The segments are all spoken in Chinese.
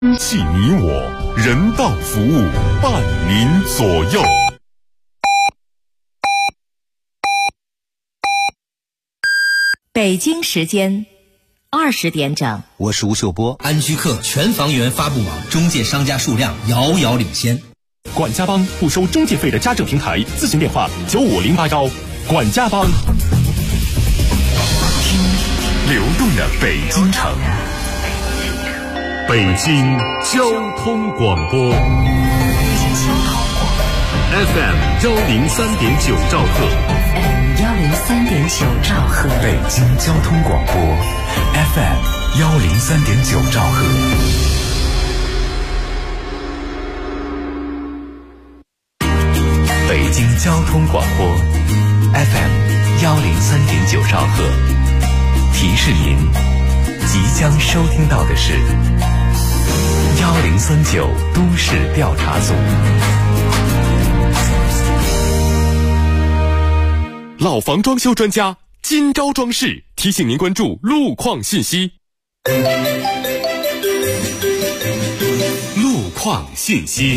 系你我，人道服务伴您左右。 北京时间20点整， 我是吴秀波。 安居客全房源发布网中介商家数量遥遥领先。 管家帮不收中介费的家政平台，咨询电话95081。管家帮。 流动的北京城，北京交通广播 FM 103.9兆赫 103.9兆赫， 北京交通广播 FM 103.9兆赫。北京交通广播 FM 103.9兆赫，提示您即将收听到的是1039都市调查组。 老房装修专家金招装饰提醒您关注路况信息。路况信息。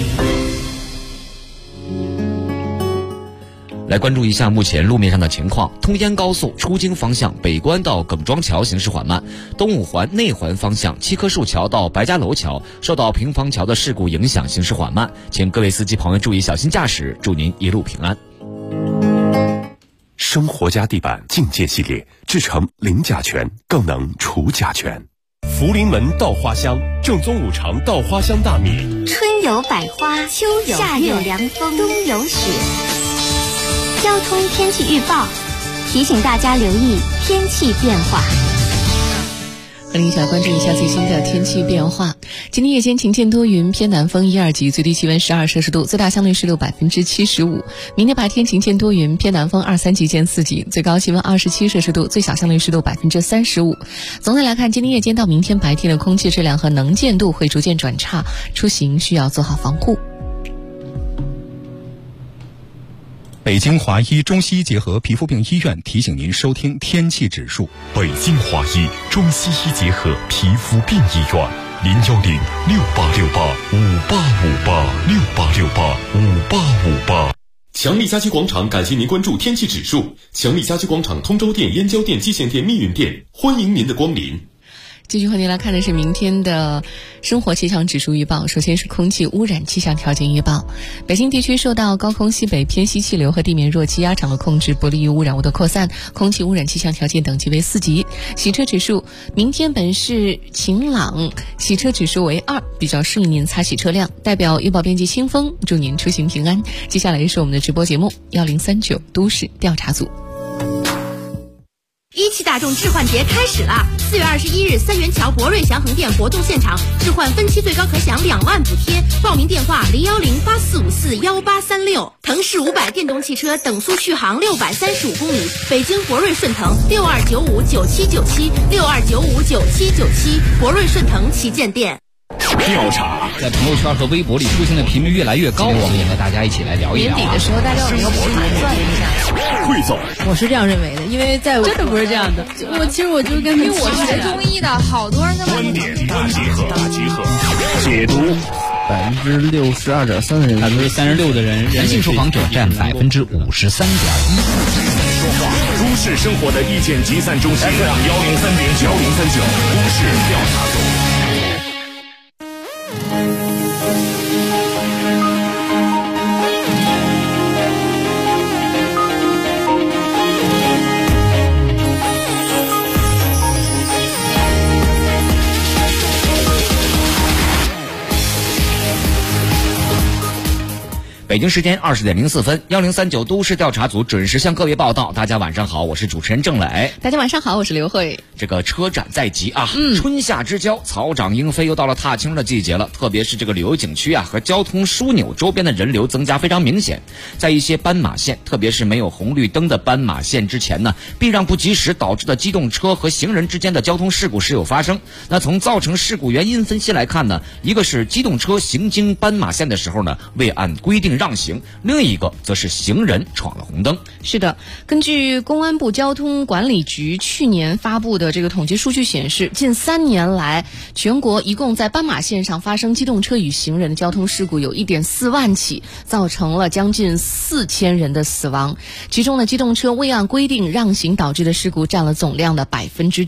来关注一下目前路面上的情况。通燕高速出京方向北关到耿庄桥行驶缓慢，东五环内环方向七棵树桥到白家楼桥受到平房桥的事故影响，行驶缓慢，请各位司机朋友注意小心驾驶，祝您一路平安。 生活家地板净件系列，制成零甲醛，更能除甲醛。 福临门稻花香，正宗五常稻花香大米。 春有百花，秋有夏有凉风，冬有雪。交通天气预报提醒大家留意天气变化。 和您一起来关注一下最新的天气变化。今天夜间晴间多云，偏南风1、2级，最低气温12摄氏度，最大相对湿度75%。明天白天晴间多云，偏南风2、3级见4级，最高气温27摄氏度，最小相对湿度35%。总的来看，今天夜间到明天白天的空气质量和能见度会逐渐转差，出行需要做好防护。 北京华医中西医结合皮肤病医院提醒您收听天气指数。 北京华医中西医结合皮肤病医院，0106868585858 强力家居广场感谢您关注天气指数。强力家居广场通州店、燕郊店、蓟县店、密云店，欢迎您的光临。 继续和您来看的是明天的生活气象指数预报。首先是空气污染气象条件预报。北京地区受到高空西北偏西气流和地面弱气压场的控制，不利于污染物的扩散，空气污染气象条件等级为4级。洗车指数，明天本市晴朗，洗车指数为2，比较适宜您擦洗车辆。代表预报编辑清风，祝您出行平安。接下来是我们的直播节目1039都市调查组。 17大众置换节开始了！4月21日，三元桥博瑞祥恒店活动现场，置换分期最高可享2万补贴。报名电话01084541836。腾势500电动汽车等速续航635公里，北京博瑞顺腾62959797，62959797，博瑞顺腾旗舰店。 调查在朋友圈和微博里出现的频率越来越高，我们也和大家一起来聊一聊。 年底的时候，大家有没有盘算一下？ 汇总， 我是这样认为的，因为在我真的不是这样的。其实我就跟因为我学中医的，好多人跟观点大结合，解读。 62.3%的人 ，36%的人，男性受访者占53.1%。 都市生活的意见集散中心，103.9，103.9都市调查组。 北京时间20点04分，1039都市调查组准时向各位报道。大家晚上好，我是主持人郑磊。 大家晚上好，我是刘慧。 这个车展在即啊，春夏之交，草长莺飞，又到了踏青的季节了。特别是这个旅游景区啊和交通枢纽周边的人流增加非常明显。在一些斑马线，特别是没有红绿灯的斑马线之前呢，避让不及时导致的机动车和行人之间的交通事故时有发生。那从造成事故原因分析来看呢，一个是机动车行经斑马线的时候呢，未按规定让行，另一个则是行人闯了红灯。 是的，根据公安部交通管理局去年发布的这个统计数据显示，近3年来，全国一共在斑马线上发生机动车与行人的交通事故有1.4万起，造成了将近4000人的死亡。其中呢，机动车未按规定让行导致的事故占了总量的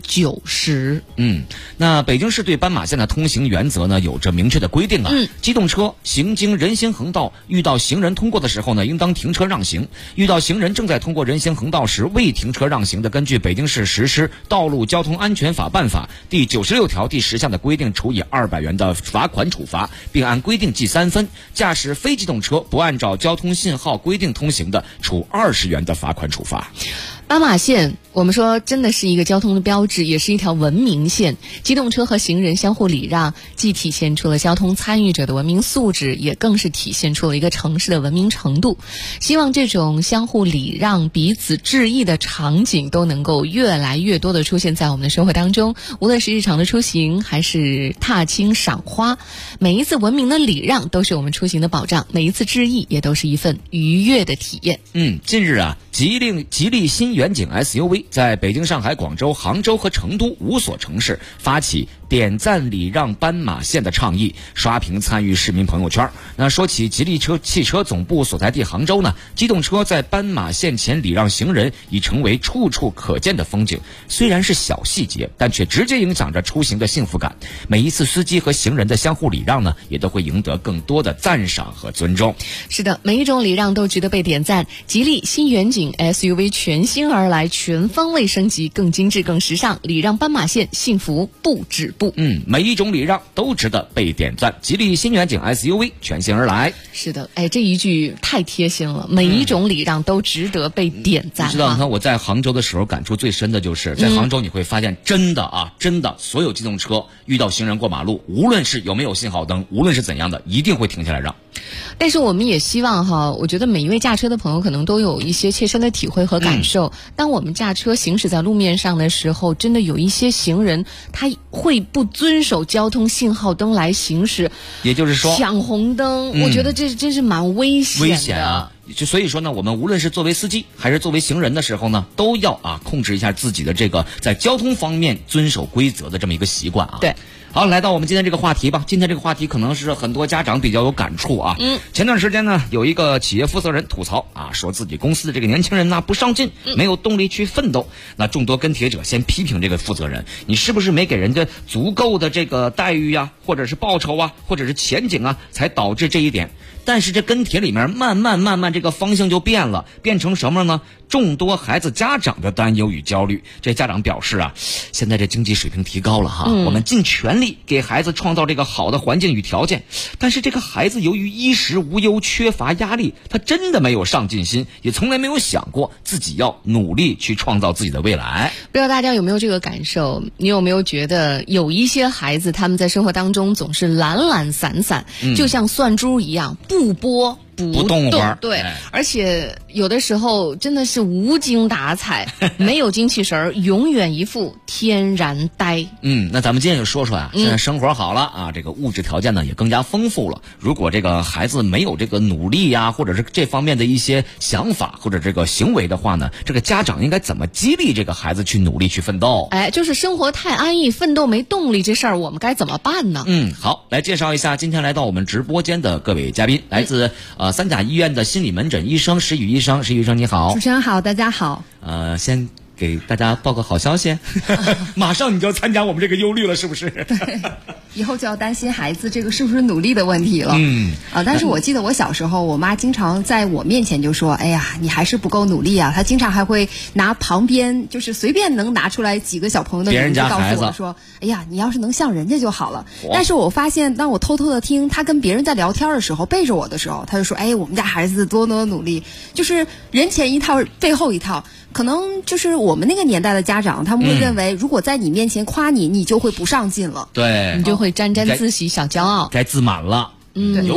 90%。 那北京市对斑马线的通行原则呢有着明确的规定啊。机动车行经人行横道遇到行人通过的时候呢，应当停车让行；遇到行人正在通过人行横道时未停车让行的，根据北京市实施《道路交通安全法办法》第96条第10项的规定，处以200元的罚款处罚，并按规定记3分。驾驶非机动车不按照交通信号规定通行的，处20元的罚款处罚。 斑马线我们说真的是一个交通的标志，也是一条文明线。机动车和行人相互礼让，既体现出了交通参与者的文明素质，也更是体现出了一个城市的文明程度。希望这种相互礼让、彼此致意的场景都能够越来越多的出现在我们的生活当中，无论是日常的出行还是踏青赏花，每一次文明的礼让都是我们出行的保障，每一次致意也都是一份愉悦的体验。 近日啊，吉利新远景 SUV 在北京、上海、广州、杭州和成都5所城市发起点赞礼让斑马线的倡议，刷屏参与市民朋友圈。那说起吉利汽车总部所在地杭州呢，机动车在斑马线前礼让行人已成为处处可见的风景。虽然是小细节，但却直接影响着出行的幸福感。每一次司机和行人的相互礼让呢，也都会赢得更多的赞赏和尊重。 是的，每一种礼让都值得被点赞。吉利新远景 SUV 全新而来，全方位升级，更精致更时尚，礼让斑马线，幸福不止步。 每一种礼让都值得被点赞。吉利新远景 SUV 全新而来。 是的，这一句太贴心了，每一种礼让都值得被点赞。 你知道，你看我在杭州的时候感触最深的就是在杭州你会发现真的所有机动车遇到行人过马路，无论是有没有信号灯，无论是怎样的，一定会停下来让。 但是我们也希望我觉得每一位驾车的朋友可能都有一些切身的体会和感受。当我们驾车行驶在路面上的时候，真的有一些行人他会不遵守交通信号灯来行驶， 也就是说抢红灯，我觉得这真是蛮危险的。 所以说呢，我们无论是作为司机还是作为行人的时候呢，都要控制一下自己的这个在交通方面遵守规则的这么一个习惯啊。 对。 好，来到我们今天这个话题吧。今天这个话题可能是很多家长比较有感触啊。前段时间呢，有一个企业负责人吐槽说自己公司的这个年轻人不上进，没有动力去奋斗。那众多跟帖者先批评这个负责人，你是不是没给人家足够的这个待遇呀，或者是报酬啊，或者是前景啊，才导致这一点。但是这跟帖里面慢慢这个方向就变了，变成什么呢？众多孩子家长的担忧与焦虑。这家长表示现在这经济水平提高了我们尽全力给孩子创造这个好的环境与条件，但是这个孩子由于衣食无忧，缺乏压力，他真的没有上进心，也从来没有想过自己要努力去创造自己的未来。 不知道大家有没有这个感受？你有没有觉得有一些孩子他们在生活当中总是懒懒散散，就像蒜珠一样不播不动，对，而且有的时候真的是无精打采，没有精气神，永远一副天然呆。 那咱们今天就说说现在生活好了这个物质条件呢也更加丰富了。如果这个孩子没有这个努力或者是这方面的一些想法或者这个行为的话呢，这个家长应该怎么激励这个孩子去努力去奋斗？ 就是生活太安逸，奋斗没动力这事儿，我们该怎么办呢？ 好，来介绍一下今天来到我们直播间的各位嘉宾，来自三甲医院的心理门诊医生石宇医生。石宇医生你好。 主持人好，大家好。 先给大家报个好消息，马上你就参加我们这个忧虑了，是不是？ 对，以后就要担心孩子这个是不是努力的问题了。但是我记得我小时候，我妈经常在我面前就说：“哎呀，你还是不够努力啊！”她经常还会拿旁边就是随便能拿出来几个小朋友的名字告诉我说：“哎呀，你要是能像人家就好了。”但是我发现，当我偷偷的听她跟别人在聊天的时候，背着我的时候，她就说：“哎，我们家孩子多努力，就是人前一套，背后一套。”可能就是我们那个年代的家长，他们会认为，如果在你面前夸你，你就会不上进了， 对， 你就会沾沾自喜、小骄傲， 该自满了。 对， 有可能。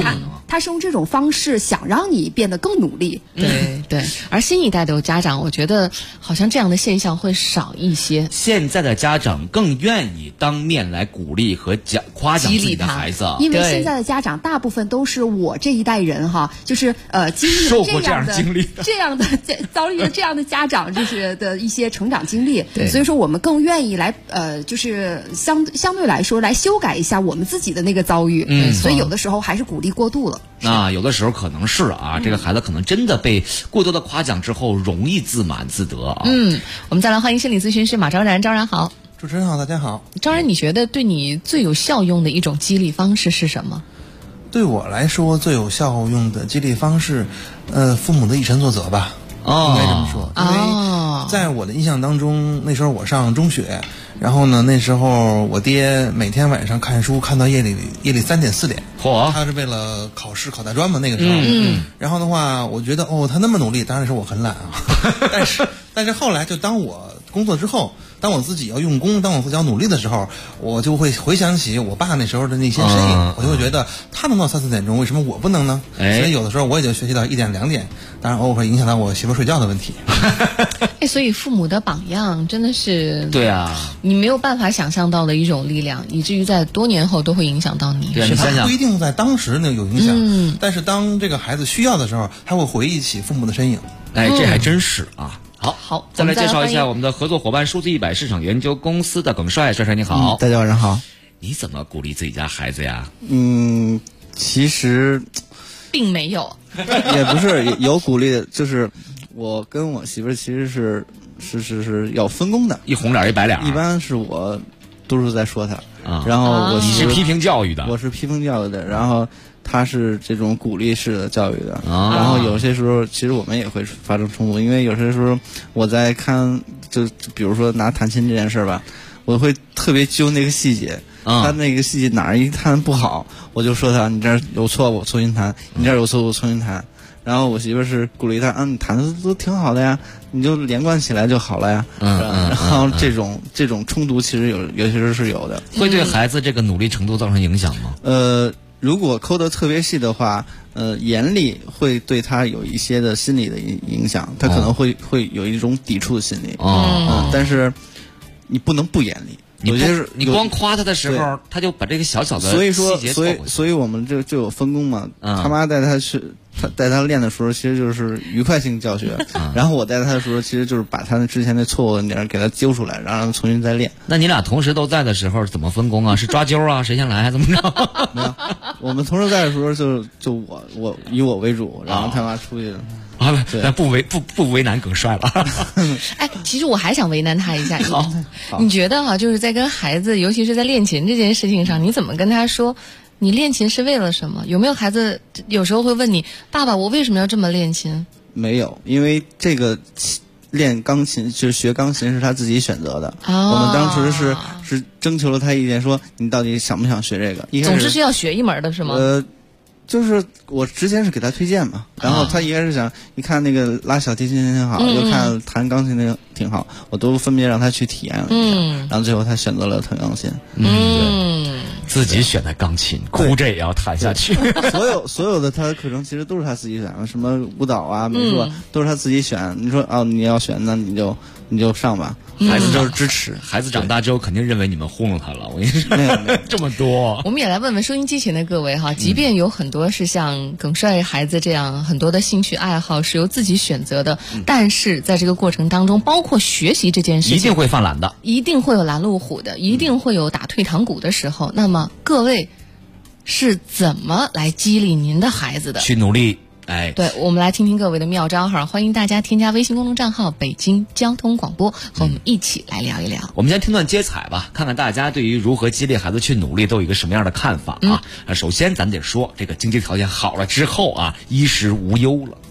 他是用这种方式想让你变得更努力。 对对，而新一代的家长，我觉得好像这样的现象会少一些。 现在的家长更愿意当面来鼓励和夸奖自己的孩子， 因为现在的家长大部分都是我这一代人哈，就是经历了这样的遭遇了这样的家长就是的一些成长经历，所以说我们更愿意来就是相对来说来修改一下我们自己的那个遭遇，所以有的时候还是鼓励过度了。 有的时候可能是啊，这个孩子可能真的被过多的夸奖之后，容易自满自得啊。 我们再来欢迎心理咨询师马昭然，昭然好。 主持人好，大家好。 昭然，你觉得对你最有效用的一种激励方式是什么？ 对我来说，最有效用的激励方式，父母的以身作则吧。应该这么说，因为在我的印象当中，那时候我上中学，然后呢，那时候我爹每天晚上看书看到夜里3点4点，他是为了考试考大专嘛，那个时候，然后的话，我觉得他那么努力，当然是我很懒啊，但是后来就当我工作之后，当我自己要用功，当我自己要努力的时候，我就会回想起我爸那时候的那些身影，我就会觉得他能到3、4点钟，为什么我不能呢？所以有的时候我也就学习到1点2点，当然偶尔会影响到我媳妇睡觉的问题。 所以父母的榜样真的是对啊， 你没有办法想象到的一种力量，以至于在多年后都会影响到你。 对，你想想，不一定在当时那有影响，但是当这个孩子需要的时候，他会回忆起父母的身影。 这还真是啊。好，再来介绍一下我们的合作伙伴数字100市场研究公司的耿帅，帅你好。 大家晚上好。 你怎么鼓励自己家孩子呀？ 其实并没有， 也不是有鼓励的，就是我跟我媳妇其实是要分工的， 一红脸一白脸。 一般是我都是在说他，然后你是批评教育的， 我是批评教育的，然后他是这种鼓励式的教育的，然后有些时候其实我们也会发生冲突，因为有些时候我在看，就比如说拿弹琴这件事吧，我会特别揪那个细节，他那个细节哪儿一弹不好，我就说他你这儿有错我重新弹，你这儿有错我重新弹，然后我媳妇是鼓励他，你弹的都挺好的呀，你就连贯起来就好了呀。然后这种冲突其实有些时候是有的， 会对孩子这个努力程度造成影响吗？ 如果抠得特别细的话，严厉会对他有一些的心理的影响，他可能会有一种抵触的心理。但是你不能不严厉。 你光夸他的时候，他就把这个小小的细节所以我们就有分工嘛。他妈带他练的时候，其实就是愉快性教学，然后我带他的时候，其实就是把他之前的错误的点给他揪出来，然后让他重新再练。 那你俩同时都在的时候怎么分工啊？是抓阄啊？谁先来还怎么着？ 没有，我们同时在的时候就我以我为主，然后他妈出去了。 那不为难耿帅了。 其实我还想为难他一下。你觉得就是在跟孩子，尤其是在练琴这件事情上，你怎么跟他说？你练琴是为了什么？有没有孩子有时候会问你，爸爸，我为什么要这么练琴？ 没有，因为这个练钢琴就是学钢琴是他自己选择的。我们当时是征求了他意见，说你到底想不想学这个？ 总之是要学一门的是吗？ 就是我之前是给他推荐嘛，然后他一开始想，一看那个拉小提琴挺好，又看弹钢琴那个挺好，我都分别让他去体验了一下，然后最后他选择了弹钢琴。 自己选的钢琴，哭着也要弹下去。 所有的他的课程其实都是他自己选的，什么舞蹈啊、美术都是他自己选。你说你要选，那你就上吧。孩子就是支持， 孩子长大之后肯定认为你们糊弄他了。我跟你说，这么多。 我们也来问问收音机前的各位哈，即便有很多是像耿帅孩子这样很多的兴趣爱好是由自己选择的，但是在这个过程当中，包括学习这件事情， 一定会犯懒的， 一定会有拦路虎的，一定会有打退堂鼓的时候。那么各位是怎么来激励您的孩子的？ 去努力。 对，我们来听听各位的妙招哈！欢迎大家添加微信公众账号北京交通广播，和我们一起来聊一聊。 我们先听段接彩吧，看看大家对于如何激励孩子去努力都有一个什么样的看法啊！首先咱得说，这个经济条件好了之后啊，衣食无忧了。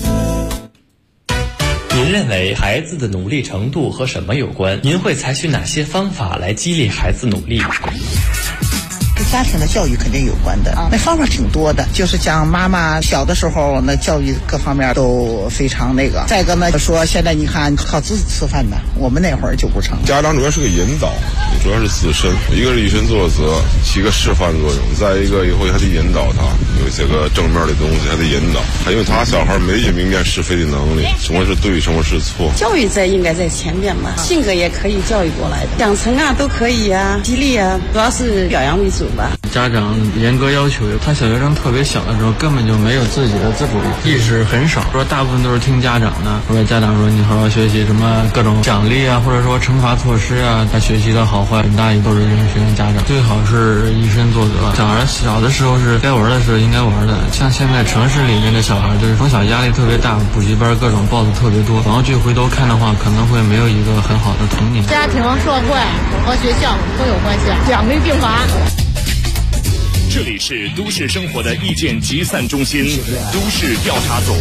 您认为孩子的努力程度和什么有关？您会采取哪些方法来激励孩子努力？ 跟家庭的教育肯定有关的，那方法挺多的，就是讲妈妈小的时候那教育各方面都非常那个。再一个呢，说现在你看靠自己吃饭的，我们那会儿就不成。 家长主要是个引导，主要是自身，一个是以身作则，起个示范作用，再一个以后还得引导他。 有些个正面的东西还得引导，还因为他小孩没有明辨是非的能力，什么是对，什么是错。 教育应该在前面嘛，性格也可以教育过来的，养成啊都可以啊，激励啊，主要是表扬为主吧。 家长严格要求，他小学生特别小的时候根本就没有自己的自主意识很少，说大部分都是听家长的，或者家长说你好好学习，什么各种奖励啊，或者说惩罚措施啊，他学习的好坏很大一部分都是影响家长。最好是以身作则，小孩小的时候是该玩的时候应该玩的，像现在城市里面的小孩就是从小压力特别大，补习班各种报的特别多，然后去回头看的话，可能会没有一个很好的童年。 家庭、社会和学校都有关系，两类并罚。 这里是都市生活的意见集散中心，都市调查组。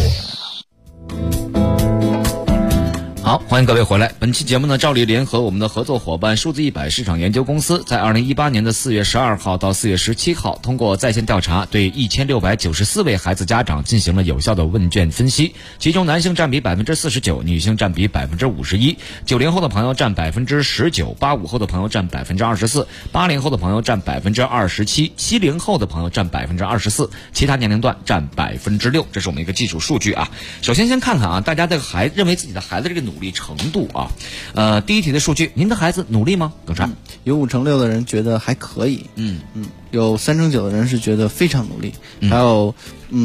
好，欢迎各位回来。本期节目呢，照例联合我们的合作伙伴数字100市场研究公司，在2018年的4月12号到4月17号，通过在线调查，对1694位孩子家长进行了有效的问卷分析，其中男性占比49%，女性占比51%，90后的朋友占19%，85后的朋友占24%，80后的朋友占27%，70后的朋友占24%，其他年龄段占6%，这是我们一个基础数据啊。首先看看啊，大家这个认为自己的孩子这个努力程度啊，第一题的数据，您的孩子努力吗？耿川， 有5成6的人觉得还可以，有3成9的人是觉得非常努力，还有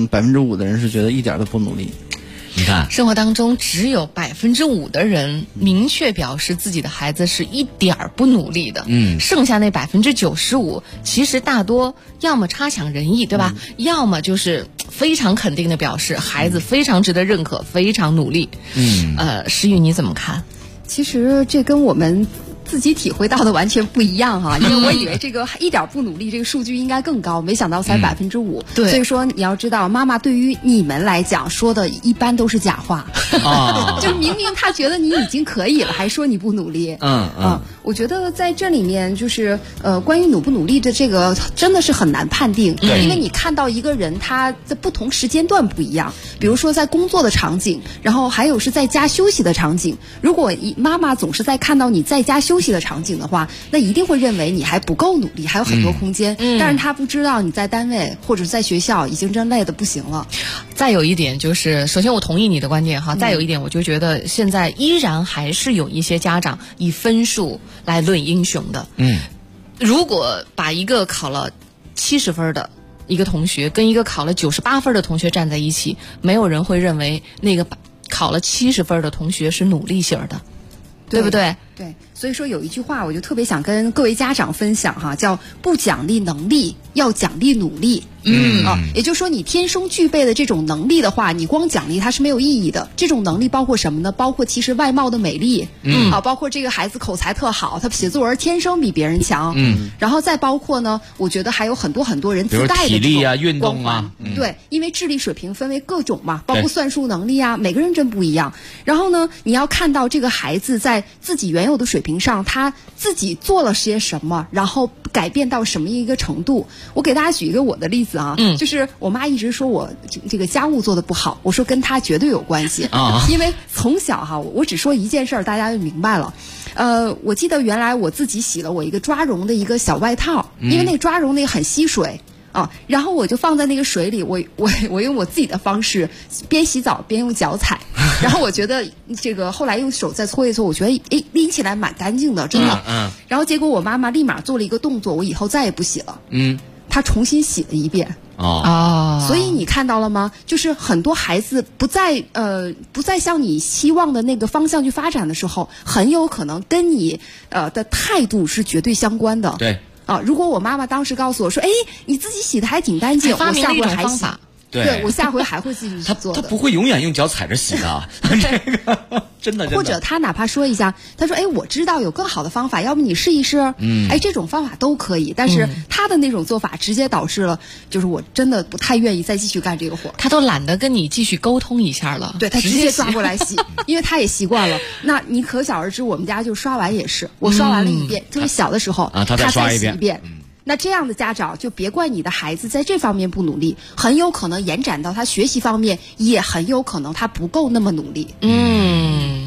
5%的人是觉得一点都不努力。 你看， 生活当中只有5%的人明确表示自己的孩子是一点儿不努力的，剩下那95%，其实大多要么差强人意，对吧？要么就是非常肯定的表示孩子非常值得认可，非常努力。诗雨你怎么看？ 其实这跟我们自己体会到的完全不一样哈，因为我以为这个一点不努力这个数据应该更高，没想到才5%。 对， 所以说你要知道，妈妈对于你们来讲说的一般都是假话，就明明他觉得你已经可以了，还说你不努力。我觉得在这里面就是关于努不努力的这个真的是很难判定，因为你看到一个人他的不同时间段不一样，比如说在工作的场景，然后还有是在家休息的场景。如果妈妈总是在看到你在家休息的场景的话，那一定会认为你还不够努力，还有很多空间。但是他不知道你在单位或者在学校已经真累得不行了。 再有一点就是，首先我同意你的观点哈，再有一点我就觉得现在依然还是有一些家长以分数来论英雄的。如果把一个考了70分的一个同学跟一个考了98分的同学站在一起，没有人会认为那个考了70分的同学是努力型的，对不对？ 对，所以说有一句话我就特别想跟各位家长分享哈，叫不奖励能力，要奖励努力。也就是说你天生具备的这种能力的话，你光奖励它是没有意义的。这种能力包括什么呢？包括其实外貌的美丽，包括这个孩子口才特好，他写作文天生比别人强，然后再包括呢，我觉得还有很多人自带的体力啊、运动啊， 对，因为智力水平分为各种嘛，包括算术能力啊，每个人真不一样。然后呢，你要看到这个孩子在自己原有的水平上，他自己做了些什么，然后改变到什么一个程度。我给大家举一个我的例子啊，就是我妈一直说我这个家务做得不好，我说跟她绝对有关系啊，因为从小哈，我只说一件事儿，大家就明白了。我记得原来我自己洗了我一个抓绒的一个小外套，因为那个抓绒那个很吸水。然后我就放在那个水里，我用我自己的方式边洗澡边用脚踩，然后我觉得这个后来用手再搓一搓，我觉得拎起来蛮干净的，真的。然后结果我妈妈立马做了一个动作，我以后再也不洗了。她重新洗了一遍。所以你看到了吗？就是很多孩子不再向你希望的那个方向去发展的时候，很有可能跟你的态度是绝对相关的。 对。 如果我妈妈当时告诉我说，你自己洗的还挺干净， 发明了一种方法。 对，我下回还会继续去做的。 他不会永远用脚踩着洗的，这个真的。 或者他哪怕说一下，他说：“我知道有更好的方法，要不你试一试。”这种方法都可以。但是他的那种做法直接导致了，就是我真的不太愿意再继续干这个活。 他都懒得跟你继续沟通一下了， 对他直接抓过来洗，因为他也习惯了。那你可想而知，我们家就刷碗也是，我刷完了一遍，特别小的时候， 他再刷洗一遍。那这样的家长就别怪你的孩子在这方面不努力，很有可能延展到他学习方面，也很有可能他不够那么努力。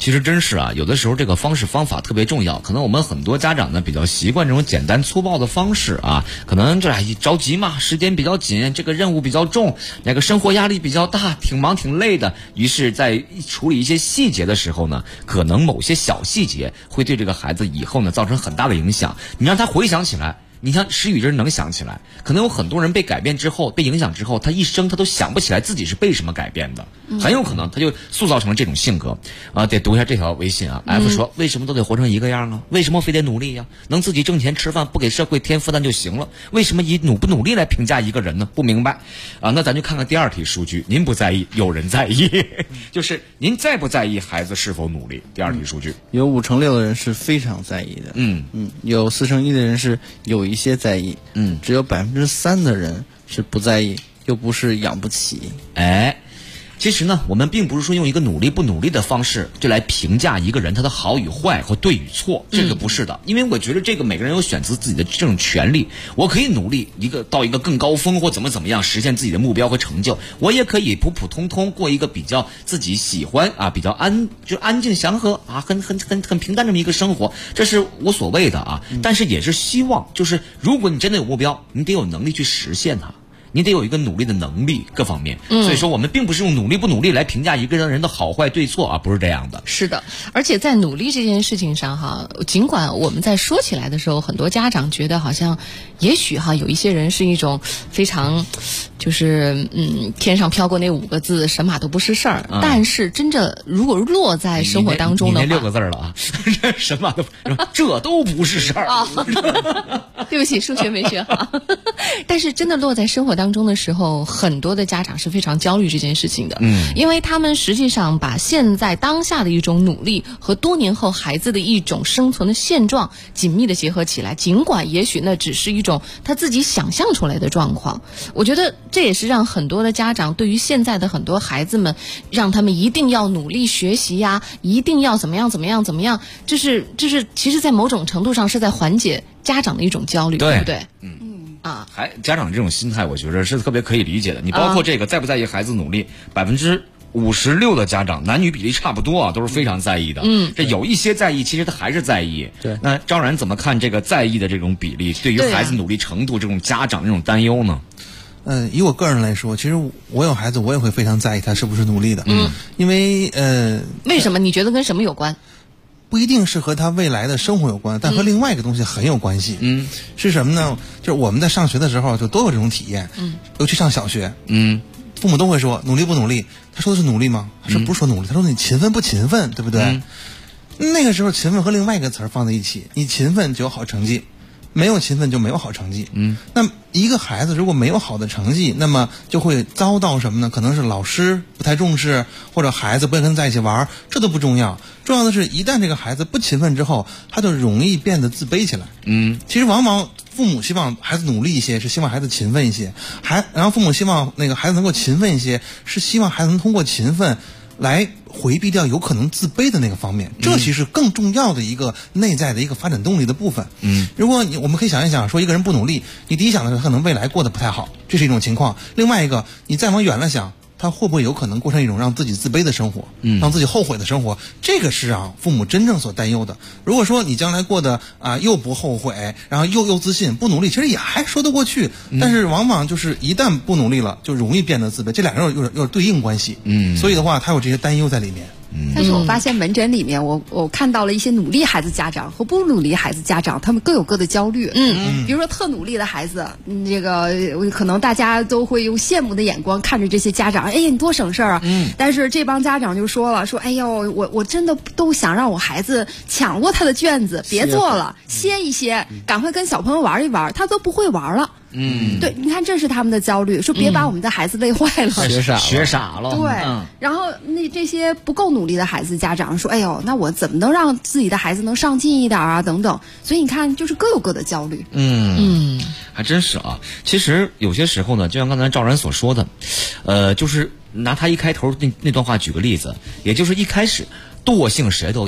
其实真是啊，有的时候这个方式方法特别重要。可能我们很多家长呢比较习惯这种简单粗暴的方式啊，可能这着急嘛，时间比较紧，这个任务比较重，那个生活压力比较大，挺忙挺累的。于是，在处理一些细节的时候呢，可能某些小细节会对这个孩子以后呢造成很大的影响。你让他回想起来。你像石宇这能想起来，可能有很多人被改变之后，被影响之后，他一生他都想不起来自己是被什么改变的，很有可能他就塑造成了这种性格。得读一下这条微信啊。F 说，为什么都得活成一个样啊？为什么非得努力呀？能自己挣钱吃饭，不给社会添负担就行了。为什么以努不努力来评价一个人呢？不明白啊。那咱就看看第二题数据，您不在意，有人在意，就是您在不在意孩子是否努力？第二题数据， 有5成6的人是非常在意的，有4成1的人是有一些在意，只有3%的人是不在意，又不是养不起。 其实呢，我们并不是说用一个努力不努力的方式就来评价一个人他的好与坏或对与错，这个不是的。因为我觉得这个每个人有选择自己的这种权利，我可以努力到一个更高峰或怎么样实现自己的目标和成就，我也可以普普通通过一个比较自己喜欢啊，比较安静祥和啊，很平淡这么一个生活，这是无所谓的啊。但是也是希望，就是如果你真的有目标，你得有能力去实现它。你得有一个努力的能力，各方面。所以说我们并不是用努力不努力来评价一个人的好坏对错啊，不是这样的。 是的，而且在努力这件事情上哈，尽管我们在说起来的时候，很多家长觉得好像也许哈有一些人是一种非常就是天上飘过那5个字神马都不是事儿，但是真正如果落在生活当中的话， 你那6个字了啊，神马都这都不是事儿啊。 对不起，数学没学好。但是真的落在生活当中的时候，很多的家长是非常焦虑这件事情的，因为他们实际上把现在当下的一种努力和多年后孩子的一种生存的现状紧密的结合起来，尽管也许那只是一种他自己想象出来的状况。我觉得这也是让很多的家长对于现在的很多孩子们，让他们一定要努力学习呀，一定要怎么样，这是其实在某种程度上是在缓解家长的一种焦虑，对不对？ 家长这种心态，我觉得是特别可以理解的。你包括这个在不在意孩子努力，56%的家长，男女比例差不多啊，都是非常在意的。这有一些在意，其实他还是在意。 对， 那张然怎么看这个在意的这种比例，对于孩子努力程度这种家长这种担忧呢？ 以我个人来说，其实我有孩子，我也会非常在意他是不是努力的。因为为什么？你觉得跟什么有关？ 不一定是和他未来的生活有关，但和另外一个东西很有关系。是什么呢？就是我们在上学的时候就都有这种体验。尤其上小学，父母都会说努力不努力。他说的是努力吗？他说不是说努力，他说你勤奋不勤奋，对不对？那个时候勤奋和另外一个词儿放在一起，你勤奋就有好成绩，没有勤奋就没有好成绩。那一个孩子如果没有好的成绩，那么就会遭到什么呢？可能是老师不太重视，或者孩子不愿跟在一起玩，这都不重要。重要的是一旦这个孩子不勤奋之后，他就容易变得自卑起来。其实往往父母希望孩子努力一些，是希望孩子勤奋一些，然后父母希望那个孩子能够勤奋一些，是希望孩子能通过勤奋来回避掉有可能自卑的那个方面，这其实更重要的一个内在的一个发展动力的部分。如果我们可以想一想，说一个人不努力，你第一想的是他可能未来过得不太好，这是一种情况。另外一个，你再往远了想，他会不会有可能过上一种让自己自卑的生活，让自己后悔的生活？这个是父母真正所担忧的。如果说你将来过得又不后悔，然后又自信，不努力，其实也还说得过去。但是往往就是一旦不努力了，就容易变得自卑，这两个人有对应关系。所以的话，他有这些担忧在里面。 但是我发现门诊里面，我看到了一些努力孩子家长和不努力孩子家长，他们各有各的焦虑。比如说特努力的孩子，这个可能大家都会用羡慕的眼光看着这些家长，哎呀你多省事儿啊。但是这帮家长就说了，说哎呦我真的都想让我孩子抢过他的卷子，别做了，歇一歇，赶快跟小朋友玩一玩，他都不会玩了。对，你看这是他们的焦虑，说别把我们的孩子累坏了， 学傻了。 对，然后这些不够努力的孩子家长说，哎呦，那我怎么能让自己的孩子能上进一点啊？等等。所以你看，就是各有各的焦虑。 还真是啊。其实有些时候呢，就像刚才赵然所说的，就是拿他一开头那段话举个例子，也就是一开始惰性谁都有，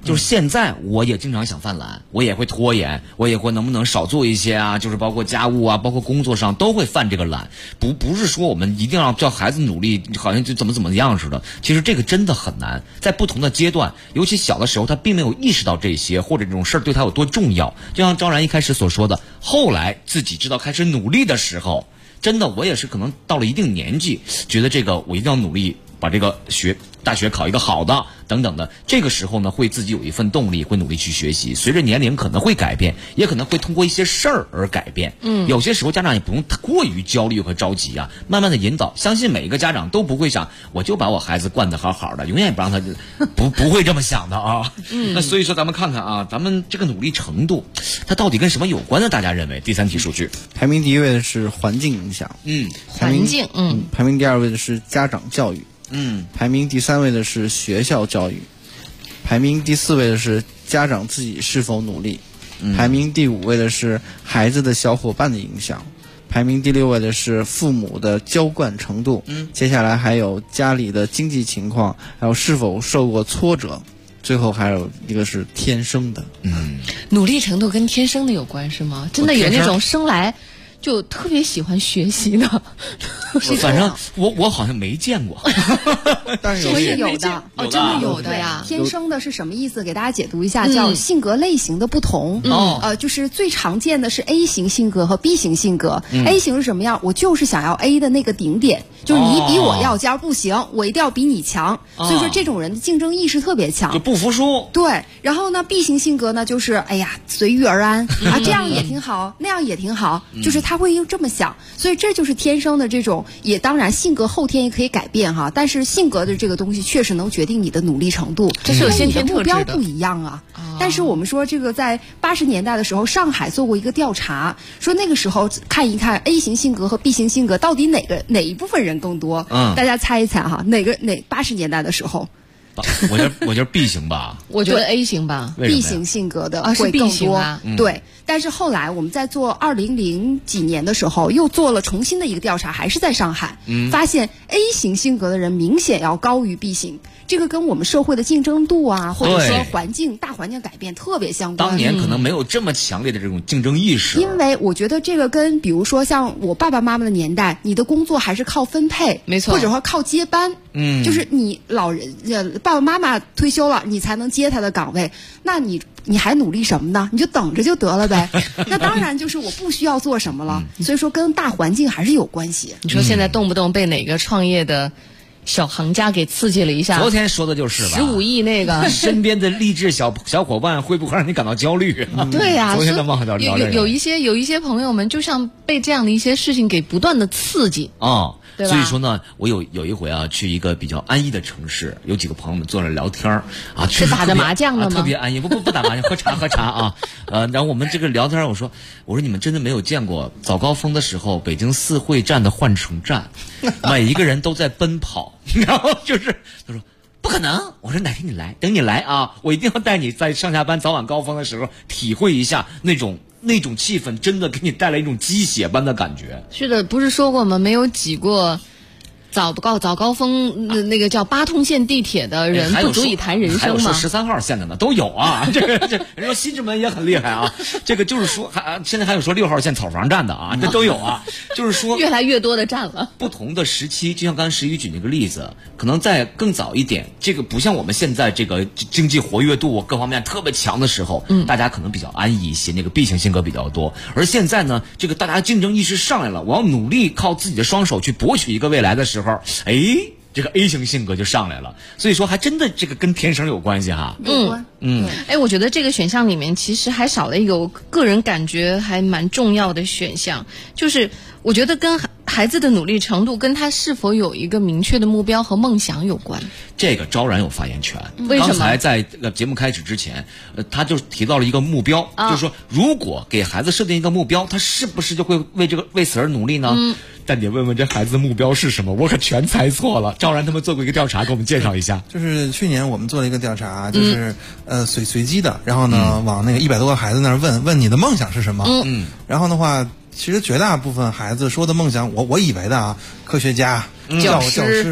就是现在我也经常想犯懒，我也会拖延，我也会能不能少做一些啊，就是包括家务啊，包括工作上都会犯这个懒。不是说我们一定要叫孩子努力，好像就怎么样似的。其实这个真的很难，在不同的阶段，尤其小的时候，他并没有意识到这些，或者这种事儿对他有多重要。就像昭然一开始所说的，后来自己知道开始努力的时候，真的我也是可能到了一定年纪，觉得这个我一定要努力把这个大学考一个好的等等的，这个时候呢会自己有一份动力，会努力去学习。随着年龄可能会改变，也可能会通过一些事儿而改变。有些时候家长也不用过于焦虑和着急啊，慢慢的引导。相信每一个家长都不会想我就把我孩子惯得好好的，永远也不让他不会这么想的啊。那所以说咱们看看啊，咱们这个努力程度它到底跟什么有关呢？大家认为？第3题数据排名第1位的是环境影响， 环境， 排名第2位的是家长教育，排名第3位的是学校教育，排名第4位的是家长自己是否努力，排名第5位的是孩子的小伙伴的影响，排名第6位的是父母的娇惯程度，接下来还有家里的经济情况，还有是否受过挫折，最后还有一个是天生的。 努力程度跟天生的有关是吗？真的有那种生来就特别喜欢学习的， 反正我好像没见过， 但是有的哦，真的有的呀。 天生的是什么意思？给大家解读一下，叫性格类型的不同。就是最常见的是 A 型性格和 B 型性格。A 型是什么样？我就是想要 A 的那个顶点，就是你比我要尖不行，我一定要比你强。所以说这种人的竞争意识特别强， 就不服输。 对，然后呢 B 型性格呢，就是哎呀随遇而安啊，这样也挺好，那样也挺好，就是他会这么想。所以这就是天生的这种，也当然性格后天也可以改变哈，但是性格的这个东西确实能决定你的努力程度， 这是有先天特质的。 目标不一样啊。但是我们说这个在80年代的时候，上海做过一个调查，说那个时候看一看 A 型性格和 B 型性格到底哪一部分人更多？大家猜一猜哈，哪80年代的时候？ 我觉得 B 型吧， 我觉得 A 型吧 ，B 型性格的会更多。对，但是后来我们在做2000几年的时候，又做了重新的一个调查，还是在上海，发现 A 型性格的人明显要高于 B 型。这个跟我们社会的竞争度啊，或者说大环境改变特别相关。 当年可能没有这么强烈的这种竞争意识。 因为我觉得这个跟比如说像我爸爸妈妈的年代，你的工作还是靠分配， 没错， 或者说靠接班。就是你爸爸妈妈退休了，你才能接他的岗位，那你还努力什么呢？你就等着就得了呗。那当然就是我不需要做什么了。所以说跟大环境还是有关系。 你说现在动不动被哪个创业的小行家给刺激了一下， 昨天说的就是吧 ，15亿那个身边的励志小伙伴会不会让你感到焦虑？ 对呀， 昨天的忘掉聊这个。 有一些朋友们就像被这样的一些事情给不断的刺激所以说呢，我有一回啊，去一个比较安逸的城市，有几个朋友们坐着聊天啊， 是打着麻将的吗？ 特别安逸，不打麻将，喝茶啊。然后我们这个聊天，我说你们真的没有见过早高峰的时候，北京4惠站的换乘站，每一个人都在奔跑，然后就是他说。不可能！我说哪天你来，等你来啊，我一定要带你在上下班早晚高峰的时候体会一下那种气氛，真的给你带来一种鸡血般的感觉。 是的，不是说过吗？没有挤过早高峰那个叫8通线地铁的人不足以谈人生吗？ 还有说13号线的呢，都有啊。这人说西直门也很厉害啊。这个就是说，现在还有说6号线草房站的啊，这都有啊。就是说越来越多的站了。 不同的时期，就像刚才石宇举那个例子，可能在更早一点，这个不像我们现在这个经济活跃度各方面特别强的时候，大家可能比较安逸一些，那个 B 型性格比较多。而现在呢，这个大家竞争意识上来了，我要努力靠自己的双手去博取一个未来的时候，这个 A 型性格就上来了。所以说还真的这个跟天生有关系哈。 我觉得这个选项里面其实还少了一个我个人感觉还蛮重要的选项，就是我觉得跟孩子的努力程度跟他是否有一个明确的目标和梦想有关。 这个昭然有发言权。 为什么？ 刚才在节目开始之前，他就提到了一个目标，就是说如果给孩子设定一个目标，他是不是就会为此而努力呢？但你问问这孩子的目标是什么，我可全猜错了。昭然他们做过一个调查，给我们介绍一下。 就是去年我们做了一个调查，就是随机的，然后呢往那个100多个孩子那儿问你的梦想是什么。然后的话，其实绝大部分孩子说的梦想，我以为的啊，科学家、教师。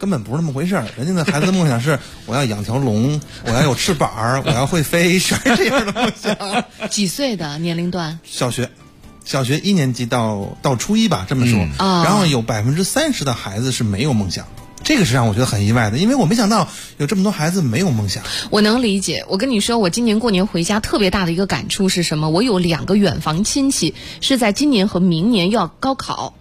根本不是那么回事儿。人家的孩子的梦想是我要养条龙，我要有翅膀，我要会飞，全是这样的梦想。 几岁的年龄段？ 小学1年级到初一吧，这么说。然后有30%的孩子是没有梦想。这个是让我觉得很意外的，因为我没想到有这么多孩子没有梦想。 我能理解。我跟你说，我今年过年回家特别大的一个感触是什么？我有2个远房亲戚是在今年和明年要高考。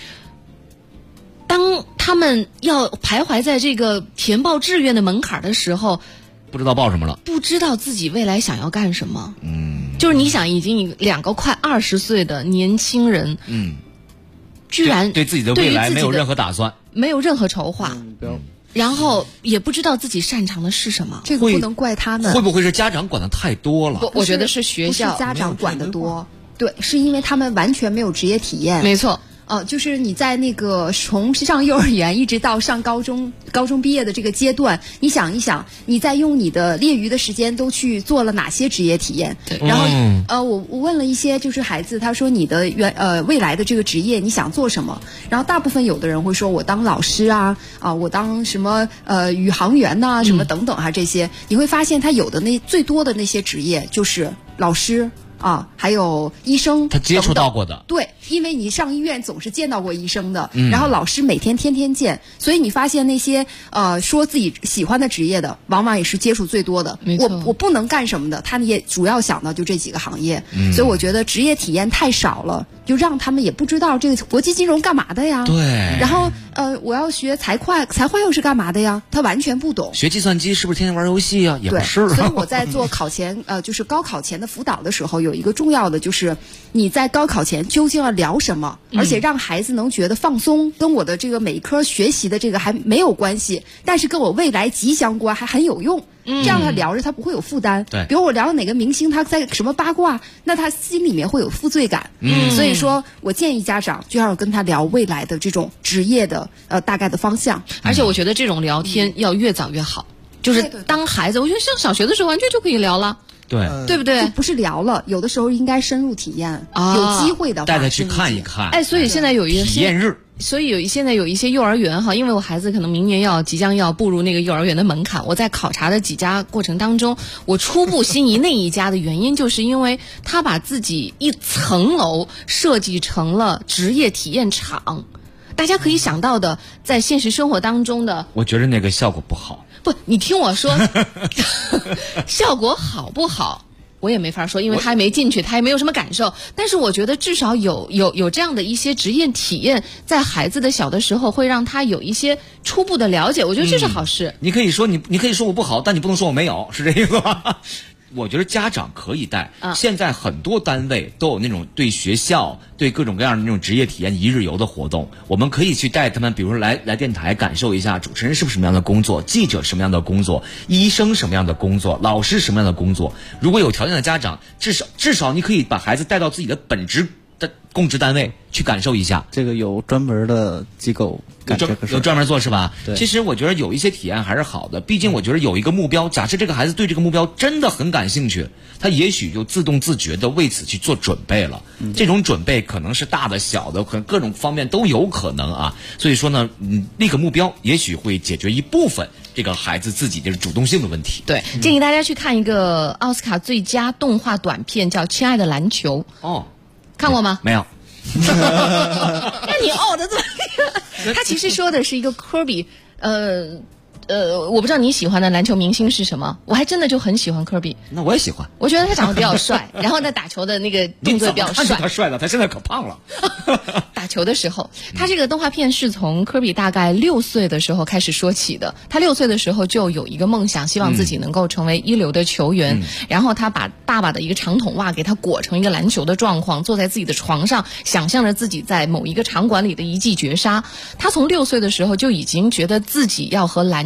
当他们要徘徊在这个填报志愿的门槛的时候， 不知道报什么了， 不知道自己未来想要干什么。就是你想，已经2个快20岁的年轻人，居然对自己的未来没有任何打算， 没有任何筹划，然后也不知道自己擅长的是什么。 这个不能怪他们。 会不会是家长管的太多了？ 我觉得是学校， 不是家长管的多，对，是因为他们完全没有职业体验。 没错。 就是你在那个从上幼儿园一直到上高中毕业的这个阶段，你想一想，你在用你的业余的时间都去做了哪些职业体验？然后我问了一些就是孩子，他说你的未来的这个职业你想做什么？然后大部分有的人会说我当老师啊，我当什么宇航员呐，什么等等这些，你会发现他有的最多的那些职业就是老师。还有医生， 他接触到过的。 对，因为你上医院总是见到过医生的，然后老师每天天见，所以你发现那些说自己喜欢的职业的，往往也是接触最多的。我不能干什么的，他们也主要想到就这几个行业，所以我觉得职业体验太少了，就让他们也不知道这个国际金融干嘛的呀。 对。 然后我要学财会又是干嘛的呀？他完全不懂。 学计算机是不是天天玩游戏啊？也不是。 所以我在做考前就是高考前的辅导的时候，有一个重要的就是你在高考前究竟要聊什么，而且让孩子能觉得放松，跟我的这个每一科学习的这个还没有关系，但是跟我未来吉祥国还很有用。这样他聊着他不会有负担。 对， 比如我聊哪个明星他在什么八卦，那他心里面会有负罪感。所以说我建议家长就要跟他聊未来的这种职业的大概的方向。 而且我觉得这种聊天要越早越好，就是当孩子，我觉得像小学的时候完全就可以聊了。对不对？ 就不是聊了，有的时候应该深入体验，有机会的话带他去看一看。 所以现在有一些体验日。 所以现在有一些幼儿园因为我孩子可能明年即将要步入那个幼儿园的门槛，我在考察的几家过程当中，我初步心仪那一家的原因，就是因为他把自己一层楼设计成了职业体验场。大家可以想到的，在现实生活当中的， 我觉得那个效果不好。 不，你听我说，效果好不好？我也没法说，因为他还没进去，他也没有什么感受。但是我觉得至少有这样的一些职业体验，在孩子的小的时候会让他有一些初步的了解，我觉得这是好事。 你可以说你可以说我不好，但你不能说我没有，是这意思吧？我觉得家长可以带。现在很多单位都有那种对学校、对各种各样的那种职业体验一日游的活动，我们可以去带他们，比如说来电台感受一下主持人是不是什么样的工作，记者什么样的工作，医生什么样的工作，老师什么样的工作。如果有条件的家长，至少你可以把孩子带到自己的本职的公职单位去感受一下。 这个有专门的机构有专门做是吧？ 对。 其实我觉得有一些体验还是好的，毕竟我觉得有一个目标，假设这个孩子对这个目标真的很感兴趣，他也许就自动自觉的为此去做准备了。这种准备可能是大的小的，可能各种方面都有可能啊。所以说呢，立个目标也许会解决一部分这个孩子自己的主动性的问题。 对，建议大家去看一个奥斯卡最佳动画短片，叫《亲爱的篮球》。看过吗？ 没有。 那你的这么厉害。他其实说的是一个科比，我不知道你喜欢的篮球明星是什么，我还真的就很喜欢科比。 那我也喜欢， 我觉得他长得比较帅，然后他打球的那个动作比较帅。 他帅的，他现在可胖了。 打球的时候，他这个动画片是从科比大概6岁的时候开始说起的。他6岁的时候就有一个梦想，希望自己能够成为一流的球员。然后他把爸爸的一个长筒袜给他裹成一个篮球的状况，坐在自己的床上，想象着自己在某一个场馆里的一记绝杀。他从6岁的时候就已经觉得自己要和篮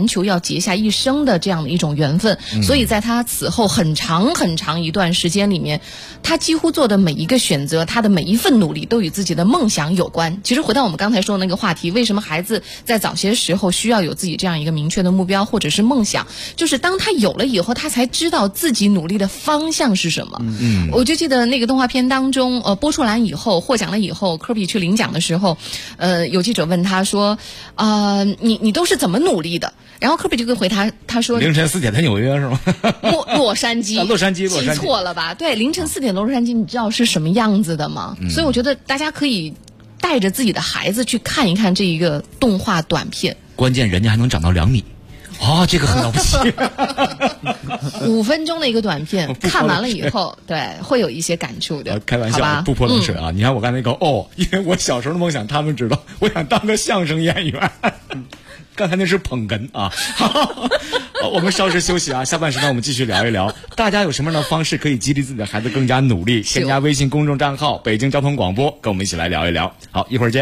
求要结下一生的这样的一种缘分，所以在他此后很长很长一段时间里面，他几乎做的每一个选择，他的每一份努力都与自己的梦想有关。其实回到我们刚才说的那个话题，为什么孩子在早些时候需要有自己这样一个明确的目标或者是梦想，就是当他有了以后，他才知道自己努力的方向是什么。我就记得那个动画片当中，播出来以后获奖了以后，科比去领奖的时候，有记者问他说，你都是怎么努力的？然后科比就回他说凌晨4点在纽约是吗？ 洛杉矶， 洛杉矶记错了吧？对，凌晨4点洛杉矶，你知道是什么样子的吗？所以我觉得大家可以带着自己的孩子去看一看这一个动画短片。 关键人家还能长到2米。这个很了不起。 5分钟的一个短片，看完了以后，对，会有一些感触的。 开玩笑，不泼冷水啊！你看我刚才那个因为我小时候的梦想他们知道，我想当个相声演员。刚才那是捧哏啊。我们稍事休息啊，下半时段我们继续聊一聊，大家有什么样的方式可以激励自己的孩子更加努力？添加微信公众账号北京交通广播，跟我们一起来聊一聊。好，一会儿见。